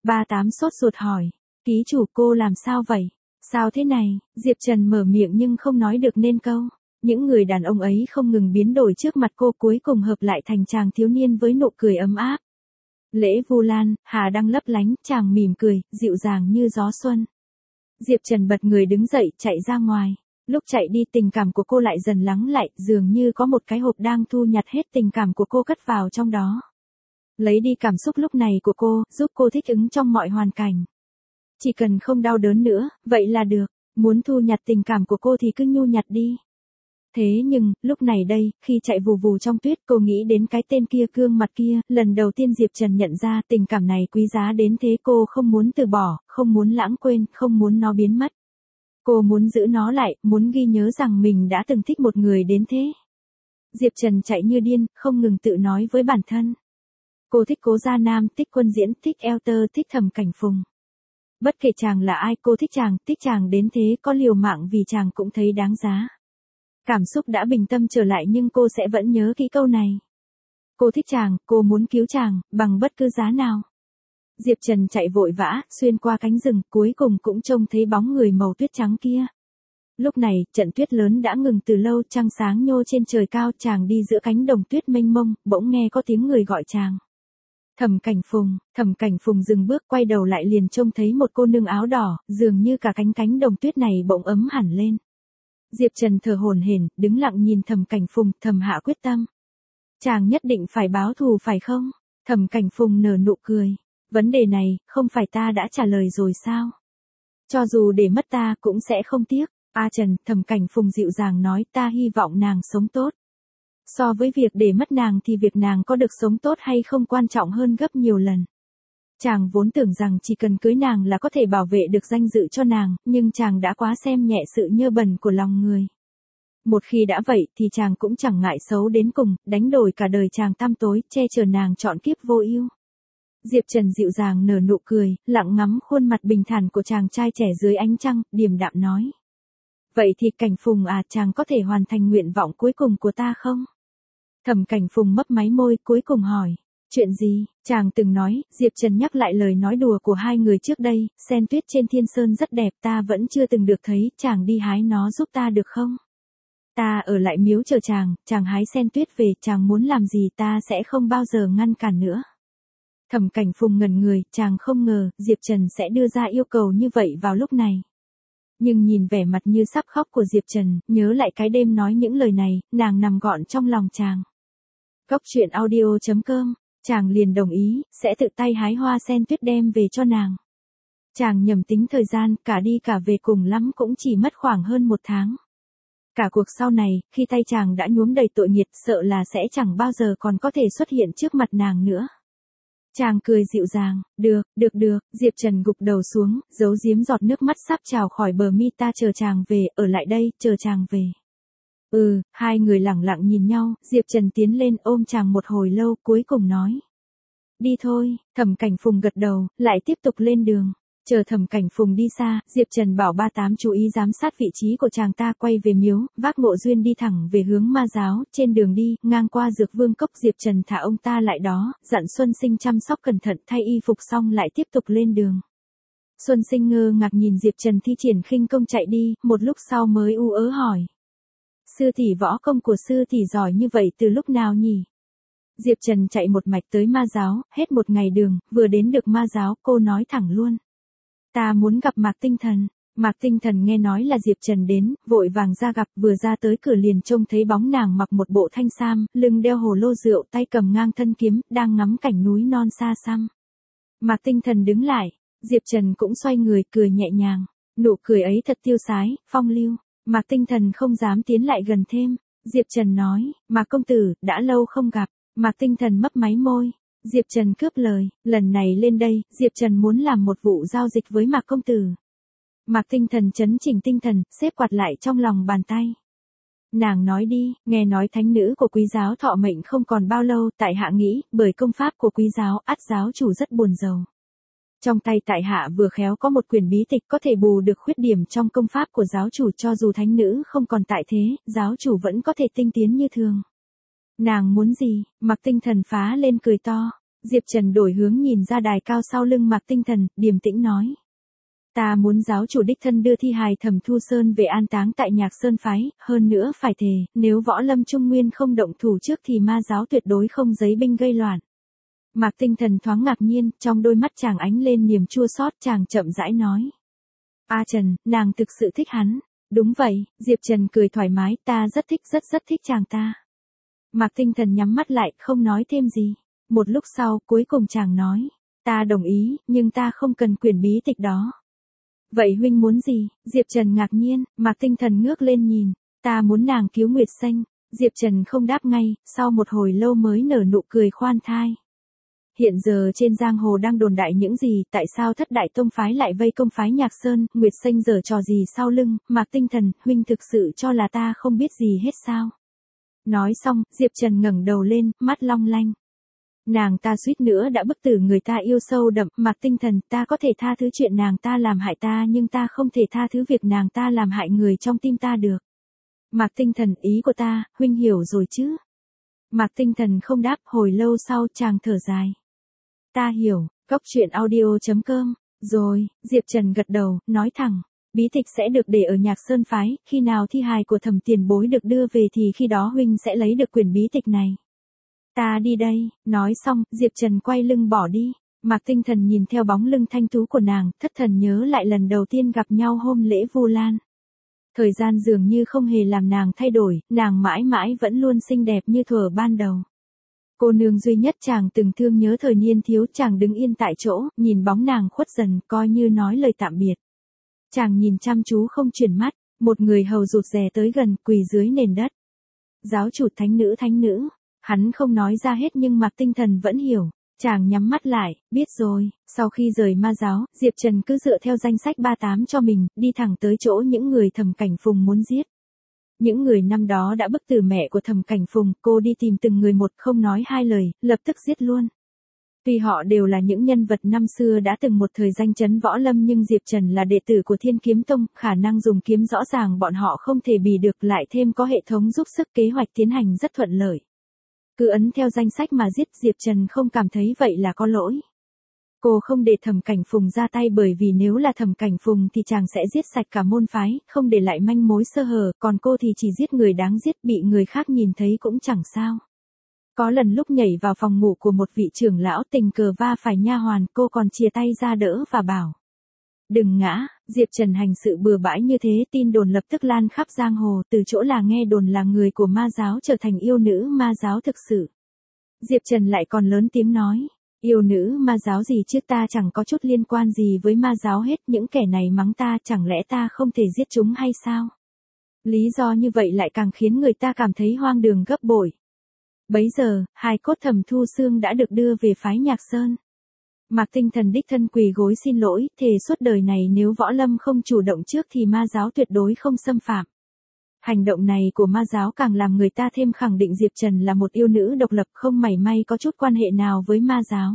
Ba Tám sốt ruột hỏi, ký chủ cô làm sao vậy? Sao thế này? Diệp Trần mở miệng nhưng không nói được nên câu. Những người đàn ông ấy không ngừng biến đổi trước mặt cô, cuối cùng hợp lại thành chàng thiếu niên với nụ cười ấm áp. Lễ Vu Lan, hà đăng lấp lánh, chàng mỉm cười, dịu dàng như gió xuân. Diệp Trần bật người đứng dậy, chạy ra ngoài. Lúc chạy đi tình cảm của cô lại dần lắng lại, dường như có một cái hộp đang thu nhặt hết tình cảm của cô cất vào trong đó. Lấy đi cảm xúc lúc này của cô, giúp cô thích ứng trong mọi hoàn cảnh. Chỉ cần không đau đớn nữa, vậy là được. Muốn thu nhặt tình cảm của cô thì cứ nhu nhặt đi. Thế nhưng, lúc này đây, khi chạy vù vù trong tuyết, cô nghĩ đến cái tên kia, gương mặt kia, lần đầu tiên Diệp Trần nhận ra tình cảm này quý giá đến thế, cô không muốn từ bỏ, không muốn lãng quên, không muốn nó biến mất. Cô muốn giữ nó lại, muốn ghi nhớ rằng mình đã từng thích một người đến thế. Diệp Trần chạy như điên, không ngừng tự nói với bản thân. Cô thích Cố Gia Nam, thích Quân Diễn, thích Elter, thích Thẩm Cảnh Phùng. Bất kể chàng là ai, cô thích chàng, thích chàng đến thế, có liều mạng vì chàng cũng thấy đáng giá. Cảm xúc đã bình tâm trở lại nhưng cô sẽ vẫn nhớ kỹ câu này. Cô thích chàng, cô muốn cứu chàng, bằng bất cứ giá nào. Diệp Trần chạy vội vã, xuyên qua cánh rừng, cuối cùng cũng trông thấy bóng người màu tuyết trắng kia. Lúc này, trận tuyết lớn đã ngừng từ lâu, trăng sáng nhô trên trời cao, chàng đi giữa cánh đồng tuyết mênh mông, bỗng nghe có tiếng người gọi chàng. Thẩm Cảnh Phùng. Thẩm Cảnh Phùng dừng bước, quay đầu lại liền trông thấy một cô nương áo đỏ, dường như cả cánh cánh đồng tuyết này bỗng ấm hẳn lên. Diệp Trần thở hổn hển, đứng lặng nhìn Thẩm Cảnh Phùng, thầm hạ quyết tâm. Chàng nhất định phải báo thù phải không? Thẩm Cảnh Phùng nở nụ cười. Vấn đề này, không phải ta đã trả lời rồi sao? Cho dù để mất ta cũng sẽ không tiếc. A Trần, Thẩm Cảnh Phùng dịu dàng nói, ta hy vọng nàng sống tốt. So với việc để mất nàng thì việc nàng có được sống tốt hay không quan trọng hơn gấp nhiều lần. Chàng vốn tưởng rằng chỉ cần cưới nàng là có thể bảo vệ được danh dự cho nàng, nhưng chàng đã quá xem nhẹ sự nhơ bẩn của lòng người. Một khi đã vậy thì chàng cũng chẳng ngại xấu đến cùng, đánh đổi cả đời chàng tăm tối, che chở nàng trọn kiếp vô ưu. Diệp Trần dịu dàng nở nụ cười, lặng ngắm khuôn mặt bình thản của chàng trai trẻ dưới ánh trăng, điềm đạm nói. Vậy thì Cảnh Phùng à, chàng có thể hoàn thành nguyện vọng cuối cùng của ta không? Thẩm Cảnh Phùng mấp máy môi, cuối cùng hỏi. Chuyện gì? Chàng từng nói, Diệp Trần nhắc lại lời nói đùa của hai người trước đây, sen tuyết trên thiên sơn rất đẹp, ta vẫn chưa từng được thấy, chàng đi hái nó giúp ta được không? Ta ở lại miếu chờ chàng, chàng hái sen tuyết về, chàng muốn làm gì ta sẽ không bao giờ ngăn cản nữa. Thẩm Cảnh Phùng ngẩn người, chàng không ngờ, Diệp Trần sẽ đưa ra yêu cầu như vậy vào lúc này. Nhưng nhìn vẻ mặt như sắp khóc của Diệp Trần, nhớ lại cái đêm nói những lời này, nàng nằm gọn trong lòng chàng. Cốc truyện audio chấm com, chàng liền đồng ý, sẽ tự tay hái hoa sen tuyết đem về cho nàng. Chàng nhầm tính thời gian, cả đi cả về cùng lắm cũng chỉ mất khoảng hơn một tháng. Cả cuộc sau này, khi tay chàng đã nhuốm đầy tội nghiệp, sợ là sẽ chẳng bao giờ còn có thể xuất hiện trước mặt nàng nữa. Chàng cười dịu dàng, được, được được, Diệp Trần gục đầu xuống, giấu giếm giọt nước mắt sắp trào khỏi bờ mi, ta chờ chàng về, ở lại đây, chờ chàng về. Ừ, hai người lẳng lặng nhìn nhau, Diệp Trần tiến lên ôm chàng một hồi lâu, cuối cùng nói. Đi thôi, Thẩm Cảnh Phùng gật đầu, lại tiếp tục lên đường. Chờ Thẩm Cảnh Phùng đi xa, Diệp Trần bảo Ba Tám chú ý giám sát vị trí của chàng ta, quay về miếu, vác Ngộ Duyên đi thẳng về hướng Ma Giáo, trên đường đi, ngang qua Dược Vương Cốc, Diệp Trần thả ông ta lại đó, dặn Xuân Sinh chăm sóc cẩn thận, thay y phục xong lại tiếp tục lên đường. Xuân Sinh ngơ ngác nhìn Diệp Trần thi triển khinh công chạy đi, một lúc sau mới u ớ hỏi. Sư tỷ, võ công của sư tỷ giỏi như vậy từ lúc nào nhỉ? Diệp Trần chạy một mạch tới Ma Giáo, hết một ngày đường, vừa đến được Ma Giáo, cô nói thẳng luôn. Ta muốn gặp Mạc Tinh Thần. Mạc Tinh Thần nghe nói là Diệp Trần đến, vội vàng ra gặp, vừa ra tới cửa liền trông thấy bóng nàng mặc một bộ thanh sam, lưng đeo hồ lô rượu, tay cầm ngang thân kiếm, đang ngắm cảnh núi non xa xăm. Mạc Tinh Thần đứng lại, Diệp Trần cũng xoay người, cười nhẹ nhàng. Nụ cười ấy thật tiêu sái, phong lưu. Mạc Tinh Thần không dám tiến lại gần thêm. Diệp Trần nói, Mạc công tử, đã lâu không gặp. Mạc Tinh Thần mấp máy môi. Diệp Trần cướp lời, lần này lên đây, Diệp Trần muốn làm một vụ giao dịch với Mạc công tử. Mạc Tinh Thần chấn chỉnh tinh thần, xếp quạt lại trong lòng bàn tay. Nàng nói đi, nghe nói thánh nữ của Quý giáo thọ mệnh không còn bao lâu, tại hạ nghĩ, bởi công pháp của Quý giáo, ắt giáo chủ rất buồn rầu. Trong tay tại hạ vừa khéo có một quyển bí tịch có thể bù được khuyết điểm trong công pháp của giáo chủ, cho dù thánh nữ không còn tại thế, giáo chủ vẫn có thể tinh tiến như thường. Nàng muốn gì? Mạc Tinh Thần phá lên cười to. Diệp Trần đổi hướng nhìn ra đài cao sau lưng Mạc Tinh Thần, điềm tĩnh nói. Ta muốn giáo chủ đích thân đưa thi hài Thẩm Thu Sơn về an táng tại Nhạc Sơn phái, hơn nữa phải thề, nếu Võ Lâm Trung Nguyên không động thủ trước thì ma giáo tuyệt đối không giấy binh gây loạn. Mạc Tinh Thần thoáng ngạc nhiên, trong đôi mắt chàng ánh lên niềm chua xót, chàng chậm rãi nói. A Trần, nàng thực sự thích hắn. Đúng vậy, Diệp Trần cười thoải mái, ta rất thích rất rất thích chàng ta. Mạc Tinh Thần nhắm mắt lại, không nói thêm gì. Một lúc sau, cuối cùng chàng nói. Ta đồng ý, nhưng ta không cần quyển bí tịch đó. Vậy huynh muốn gì? Diệp Trần ngạc nhiên, Mạc Tinh Thần ngước lên nhìn. Ta muốn nàng cứu Nguyệt Xanh. Diệp Trần không đáp ngay, sau một hồi lâu mới nở nụ cười khoan thai. Hiện giờ trên giang hồ đang đồn đại những gì, tại sao thất đại tông phái lại vây công phái Nhạc Sơn, Nguyệt Xanh giở trò gì sau lưng, Mạc Tinh Thần, huynh thực sự cho là ta không biết gì hết sao? Nói xong, Diệp Trần ngẩng đầu lên, mắt long lanh. Nàng ta suýt nữa đã bức tử người ta yêu sâu đậm, Mạc Tinh Thần, ta có thể tha thứ chuyện nàng ta làm hại ta nhưng ta không thể tha thứ việc nàng ta làm hại người trong tim ta được. Mạc Tinh Thần, ý của ta, huynh hiểu rồi chứ? Mạc Tinh Thần không đáp, hồi lâu sau chàng thở dài. Ta hiểu, Cốc Truyện Audio chấm com. Rồi, Diệp Trần gật đầu, nói thẳng. Bí tịch sẽ được để ở Nhạc Sơn phái, khi nào thi hài của Thẩm tiền bối được đưa về thì khi đó huynh sẽ lấy được quyển bí tịch này. Ta đi đây, nói xong, Diệp Trần quay lưng bỏ đi. Mạc Tinh Thần nhìn theo bóng lưng thanh tú của nàng, thất thần nhớ lại lần đầu tiên gặp nhau hôm lễ Vu Lan. Thời gian dường như không hề làm nàng thay đổi, nàng mãi mãi vẫn luôn xinh đẹp như thuở ban đầu. Cô nương duy nhất chàng từng thương nhớ thời niên thiếu, chàng đứng yên tại chỗ, nhìn bóng nàng khuất dần, coi như nói lời tạm biệt. Chàng nhìn chăm chú không chuyển mắt, một người hầu rụt rè tới gần, quỳ dưới nền đất. Giáo chủ, thánh nữ thánh nữ, hắn không nói ra hết nhưng Mạc Tinh Thần vẫn hiểu. Chàng nhắm mắt lại, biết rồi, sau khi rời ma giáo, Diệp Trần cứ dựa theo danh sách ba tám cho mình, đi thẳng tới chỗ những người Thẩm Cảnh Phùng muốn giết. Những người năm đó đã bức tử mẹ của Thẩm Cảnh Phùng, cô đi tìm từng người một không nói hai lời, lập tức giết luôn. Tuy họ đều là những nhân vật năm xưa đã từng một thời danh chấn võ lâm nhưng Diệp Trần là đệ tử của Thiên Kiếm Tông, khả năng dùng kiếm rõ ràng bọn họ không thể bì được, lại thêm có hệ thống giúp sức kế hoạch tiến hành rất thuận lợi. Cứ ấn theo danh sách mà giết, Diệp Trần không cảm thấy vậy là có lỗi. Cô không để Thẩm Cảnh Phùng ra tay bởi vì nếu là Thẩm Cảnh Phùng thì chàng sẽ giết sạch cả môn phái, không để lại manh mối sơ hở, còn cô thì chỉ giết người đáng giết, bị người khác nhìn thấy cũng chẳng sao. Có lần lúc nhảy vào phòng ngủ của một vị trưởng lão tình cờ va phải nha hoàn, cô còn chia tay ra đỡ và bảo. Đừng ngã. Diệp Trần hành sự bừa bãi như thế, tin đồn lập tức lan khắp giang hồ, từ chỗ là nghe đồn là người của ma giáo trở thành yêu nữ ma giáo thực sự. Diệp Trần lại còn lớn tiếng nói, yêu nữ ma giáo gì chứ, ta chẳng có chút liên quan gì với ma giáo hết, những kẻ này mắng ta, chẳng lẽ ta không thể giết chúng hay sao? Lý do như vậy lại càng khiến người ta cảm thấy hoang đường gấp bội. Bấy giờ, hài cốt Thẩm Thu Xương đã được đưa về phái Nhạc Sơn. Mạc Tinh Thần đích thân quỳ gối xin lỗi, thề suốt đời này nếu võ lâm không chủ động trước thì ma giáo tuyệt đối không xâm phạm. Hành động này của ma giáo càng làm người ta thêm khẳng định Diệp Trần là một yêu nữ độc lập, không mảy may có chút quan hệ nào với ma giáo.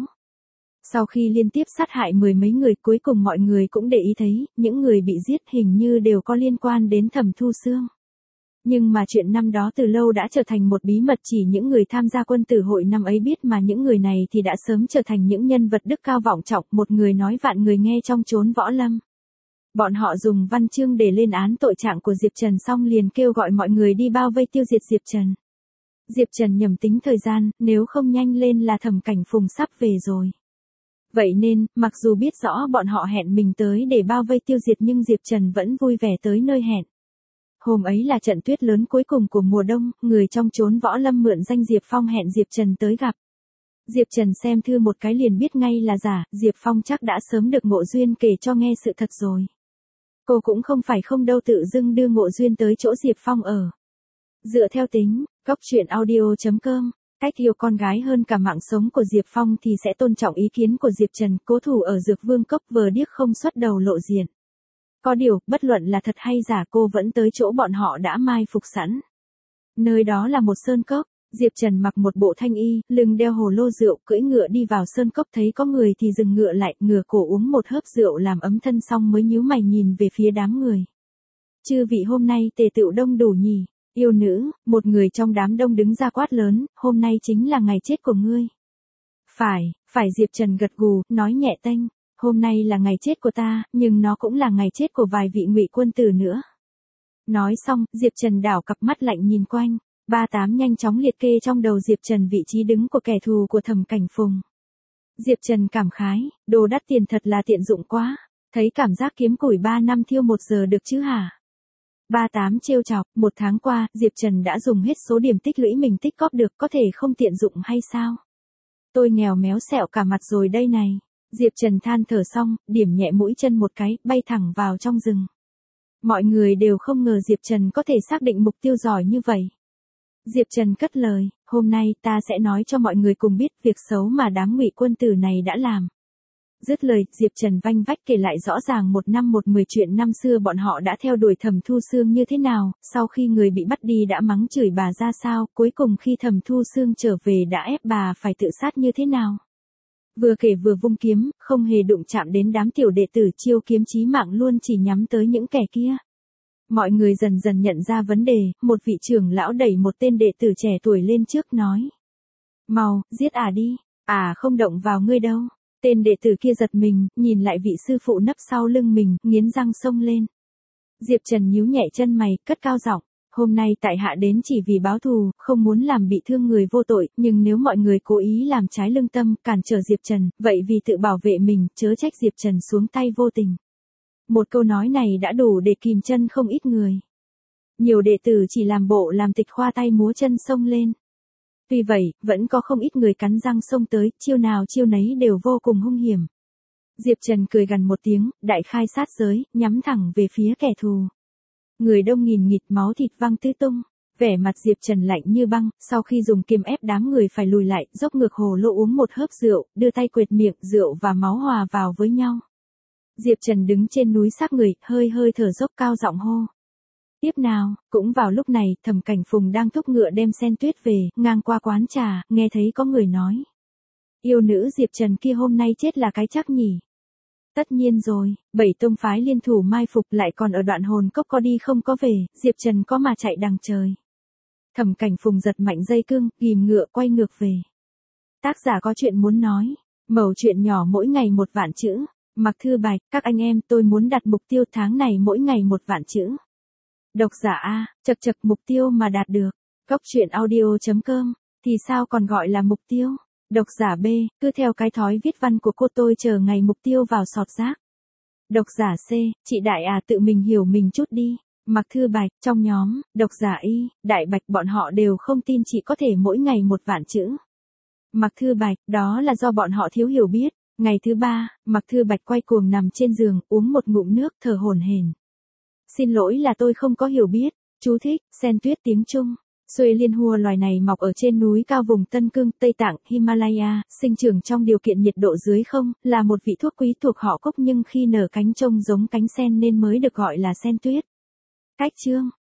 Sau khi liên tiếp sát hại mười mấy người, cuối cùng mọi người cũng để ý thấy, những người bị giết hình như đều có liên quan đến Thẩm Thu Xương. Nhưng mà chuyện năm đó từ lâu đã trở thành một bí mật, chỉ những người tham gia quân tử hội năm ấy biết, mà những người này thì đã sớm trở thành những nhân vật đức cao vọng trọng, một người nói vạn người nghe trong chốn võ lâm. Bọn họ dùng văn chương để lên án tội trạng của Diệp Trần xong liền kêu gọi mọi người đi bao vây tiêu diệt Diệp Trần. Diệp Trần nhầm tính thời gian, nếu không nhanh lên là Thẩm Cảnh Phùng sắp về rồi. Vậy nên, mặc dù biết rõ bọn họ hẹn mình tới để bao vây tiêu diệt nhưng Diệp Trần vẫn vui vẻ tới nơi hẹn. Hôm ấy là trận tuyết lớn cuối cùng của mùa đông, người trong chốn võ lâm mượn danh Diệp Phong hẹn Diệp Trần tới gặp. Diệp Trần xem thư một cái liền biết ngay là giả, Diệp Phong chắc đã sớm được Ngộ Duyên kể cho nghe sự thật rồi. Cô cũng không phải không đâu tự dưng đưa Ngộ Duyên tới chỗ Diệp Phong ở. Dựa theo tính, Cốc Truyện Audio chấm com, cách yêu con gái hơn cả mạng sống của Diệp Phong thì sẽ tôn trọng ý kiến của Diệp Trần, cố thủ ở Dược Vương Cốc vờ điếc không xuất đầu lộ diện. Có điều, bất luận là thật hay giả cô vẫn tới chỗ bọn họ đã mai phục sẵn. Nơi đó là một sơn cốc, Diệp Trần mặc một bộ thanh y, lưng đeo hồ lô rượu, cưỡi ngựa đi vào sơn cốc, thấy có người thì dừng ngựa lại, ngửa cổ uống một hớp rượu làm ấm thân xong mới nhíu mày nhìn về phía đám người. Chư vị hôm nay tề tựu đông đủ nhỉ? Yêu nữ, một người trong đám đông đứng ra quát lớn, hôm nay chính là ngày chết của ngươi. Phải, Phải Diệp Trần gật gù, nói nhẹ tênh, hôm nay là ngày chết của ta, nhưng nó cũng là ngày chết của vài vị ngụy quân tử nữa. Nói xong, Diệp Trần đảo cặp mắt lạnh nhìn quanh, ba tám nhanh chóng liệt kê trong đầu Diệp Trần vị trí đứng của kẻ thù của Thẩm Cảnh Phùng. Diệp Trần cảm khái, đồ đắt tiền thật là tiện dụng quá, thấy cảm giác kiếm củi ba năm thiêu một giờ được chứ hả? ba tám trêu chọc, một tháng qua, Diệp Trần đã dùng hết số điểm tích lũy mình tích cóp được, có thể không tiện dụng hay sao? Tôi nghèo méo sẹo cả mặt rồi đây này. Diệp Trần than thở xong, điểm nhẹ mũi chân một cái, bay thẳng vào trong rừng. Mọi người đều không ngờ Diệp Trần có thể xác định mục tiêu giỏi như vậy. Diệp Trần cất lời, hôm nay ta sẽ nói cho mọi người cùng biết việc xấu mà đám ngụy quân tử này đã làm. Dứt lời, Diệp Trần vanh vách kể lại rõ ràng một năm một mười chuyện năm xưa bọn họ đã theo đuổi Thẩm Thu Sương như thế nào, sau khi người bị bắt đi đã mắng chửi bà ra sao, cuối cùng khi Thẩm Thu Sương trở về đã ép bà phải tự sát như thế nào. Vừa kể vừa vung kiếm, không hề đụng chạm đến đám tiểu đệ tử, chiêu kiếm chí mạng luôn chỉ nhắm tới những kẻ kia. Mọi người dần dần nhận ra vấn đề, một vị trưởng lão đẩy một tên đệ tử trẻ tuổi lên trước nói. Mau, giết ả đi, ả không động vào ngươi đâu. Tên đệ tử kia giật mình, nhìn lại vị sư phụ nấp sau lưng mình, nghiến răng xông lên. Diệp Trần nhíu nhẹ chân mày, cất cao giọng, hôm nay tại hạ đến chỉ vì báo thù, không muốn làm bị thương người vô tội, nhưng nếu mọi người cố ý làm trái lương tâm, cản trở Diệp Trần, vậy vì tự bảo vệ mình, chớ trách Diệp Trần xuống tay vô tình. Một câu nói này đã đủ để kìm chân không ít người. Nhiều đệ tử chỉ làm bộ làm tịch khoa tay múa chân xông lên. Tuy vậy, vẫn có không ít người cắn răng xông tới, chiêu nào chiêu nấy đều vô cùng hung hiểm. Diệp Trần cười gằn một tiếng, đại khai sát giới, nhắm thẳng về phía kẻ thù. Người đông nghìn nghịt, máu thịt văng tứ tung. Vẻ mặt Diệp Trần lạnh như băng, sau khi dùng kiếm ép đám người phải lùi lại, dốc ngược hồ lô uống một hớp rượu, đưa tay quệt miệng, rượu và máu hòa vào với nhau. Diệp Trần đứng trên núi xác người, hơi hơi thở dốc cao giọng hô. Tiếp nào, cũng vào lúc này, Thẩm Cảnh Phùng đang thúc ngựa đem sen tuyết về, ngang qua quán trà, nghe thấy có người nói. Yêu nữ Diệp Trần kia hôm nay chết là cái chắc nhỉ. Tất nhiên rồi, bảy tông phái liên thủ mai phục lại còn ở đoạn hồn cốc có đi không có về, Diệp Trần có mà chạy đằng trời. Thẩm Cảnh Phùng giật mạnh dây cương, ghim ngựa quay ngược về. Tác giả có chuyện muốn nói, mẩu chuyện nhỏ mỗi ngày một vạn chữ. Mặc Thư Bạch, các anh em, tôi muốn đặt mục tiêu tháng này mỗi ngày một vạn chữ. Độc giả A, chật chật mục tiêu mà đạt được. Cốc truyện audio chấm com, thì sao còn gọi là mục tiêu? Độc giả B, cứ theo cái thói viết văn của cô tôi chờ ngày mục tiêu vào sọt rác. Độc giả C, chị Đại à tự mình hiểu mình chút đi. Mặc Thư Bạch, trong nhóm, độc giả Y, Đại Bạch bọn họ đều không tin chị có thể mỗi ngày một vạn chữ. Mặc Thư Bạch, đó là do bọn họ thiếu hiểu biết. Ngày thứ ba, Mặc Thư Bạch quay cuồng nằm trên giường, uống một ngụm nước, thở hổn hển. Xin lỗi là tôi không có hiểu biết. Chú thích, sen tuyết tiếng Trung. Xuê liên hua loài này mọc ở trên núi cao vùng Tân Cương, Tây Tạng, Himalaya, sinh trưởng trong điều kiện nhiệt độ dưới không, là một vị thuốc quý thuộc họ cúc nhưng khi nở cánh trông giống cánh sen nên mới được gọi là sen tuyết. Cách chương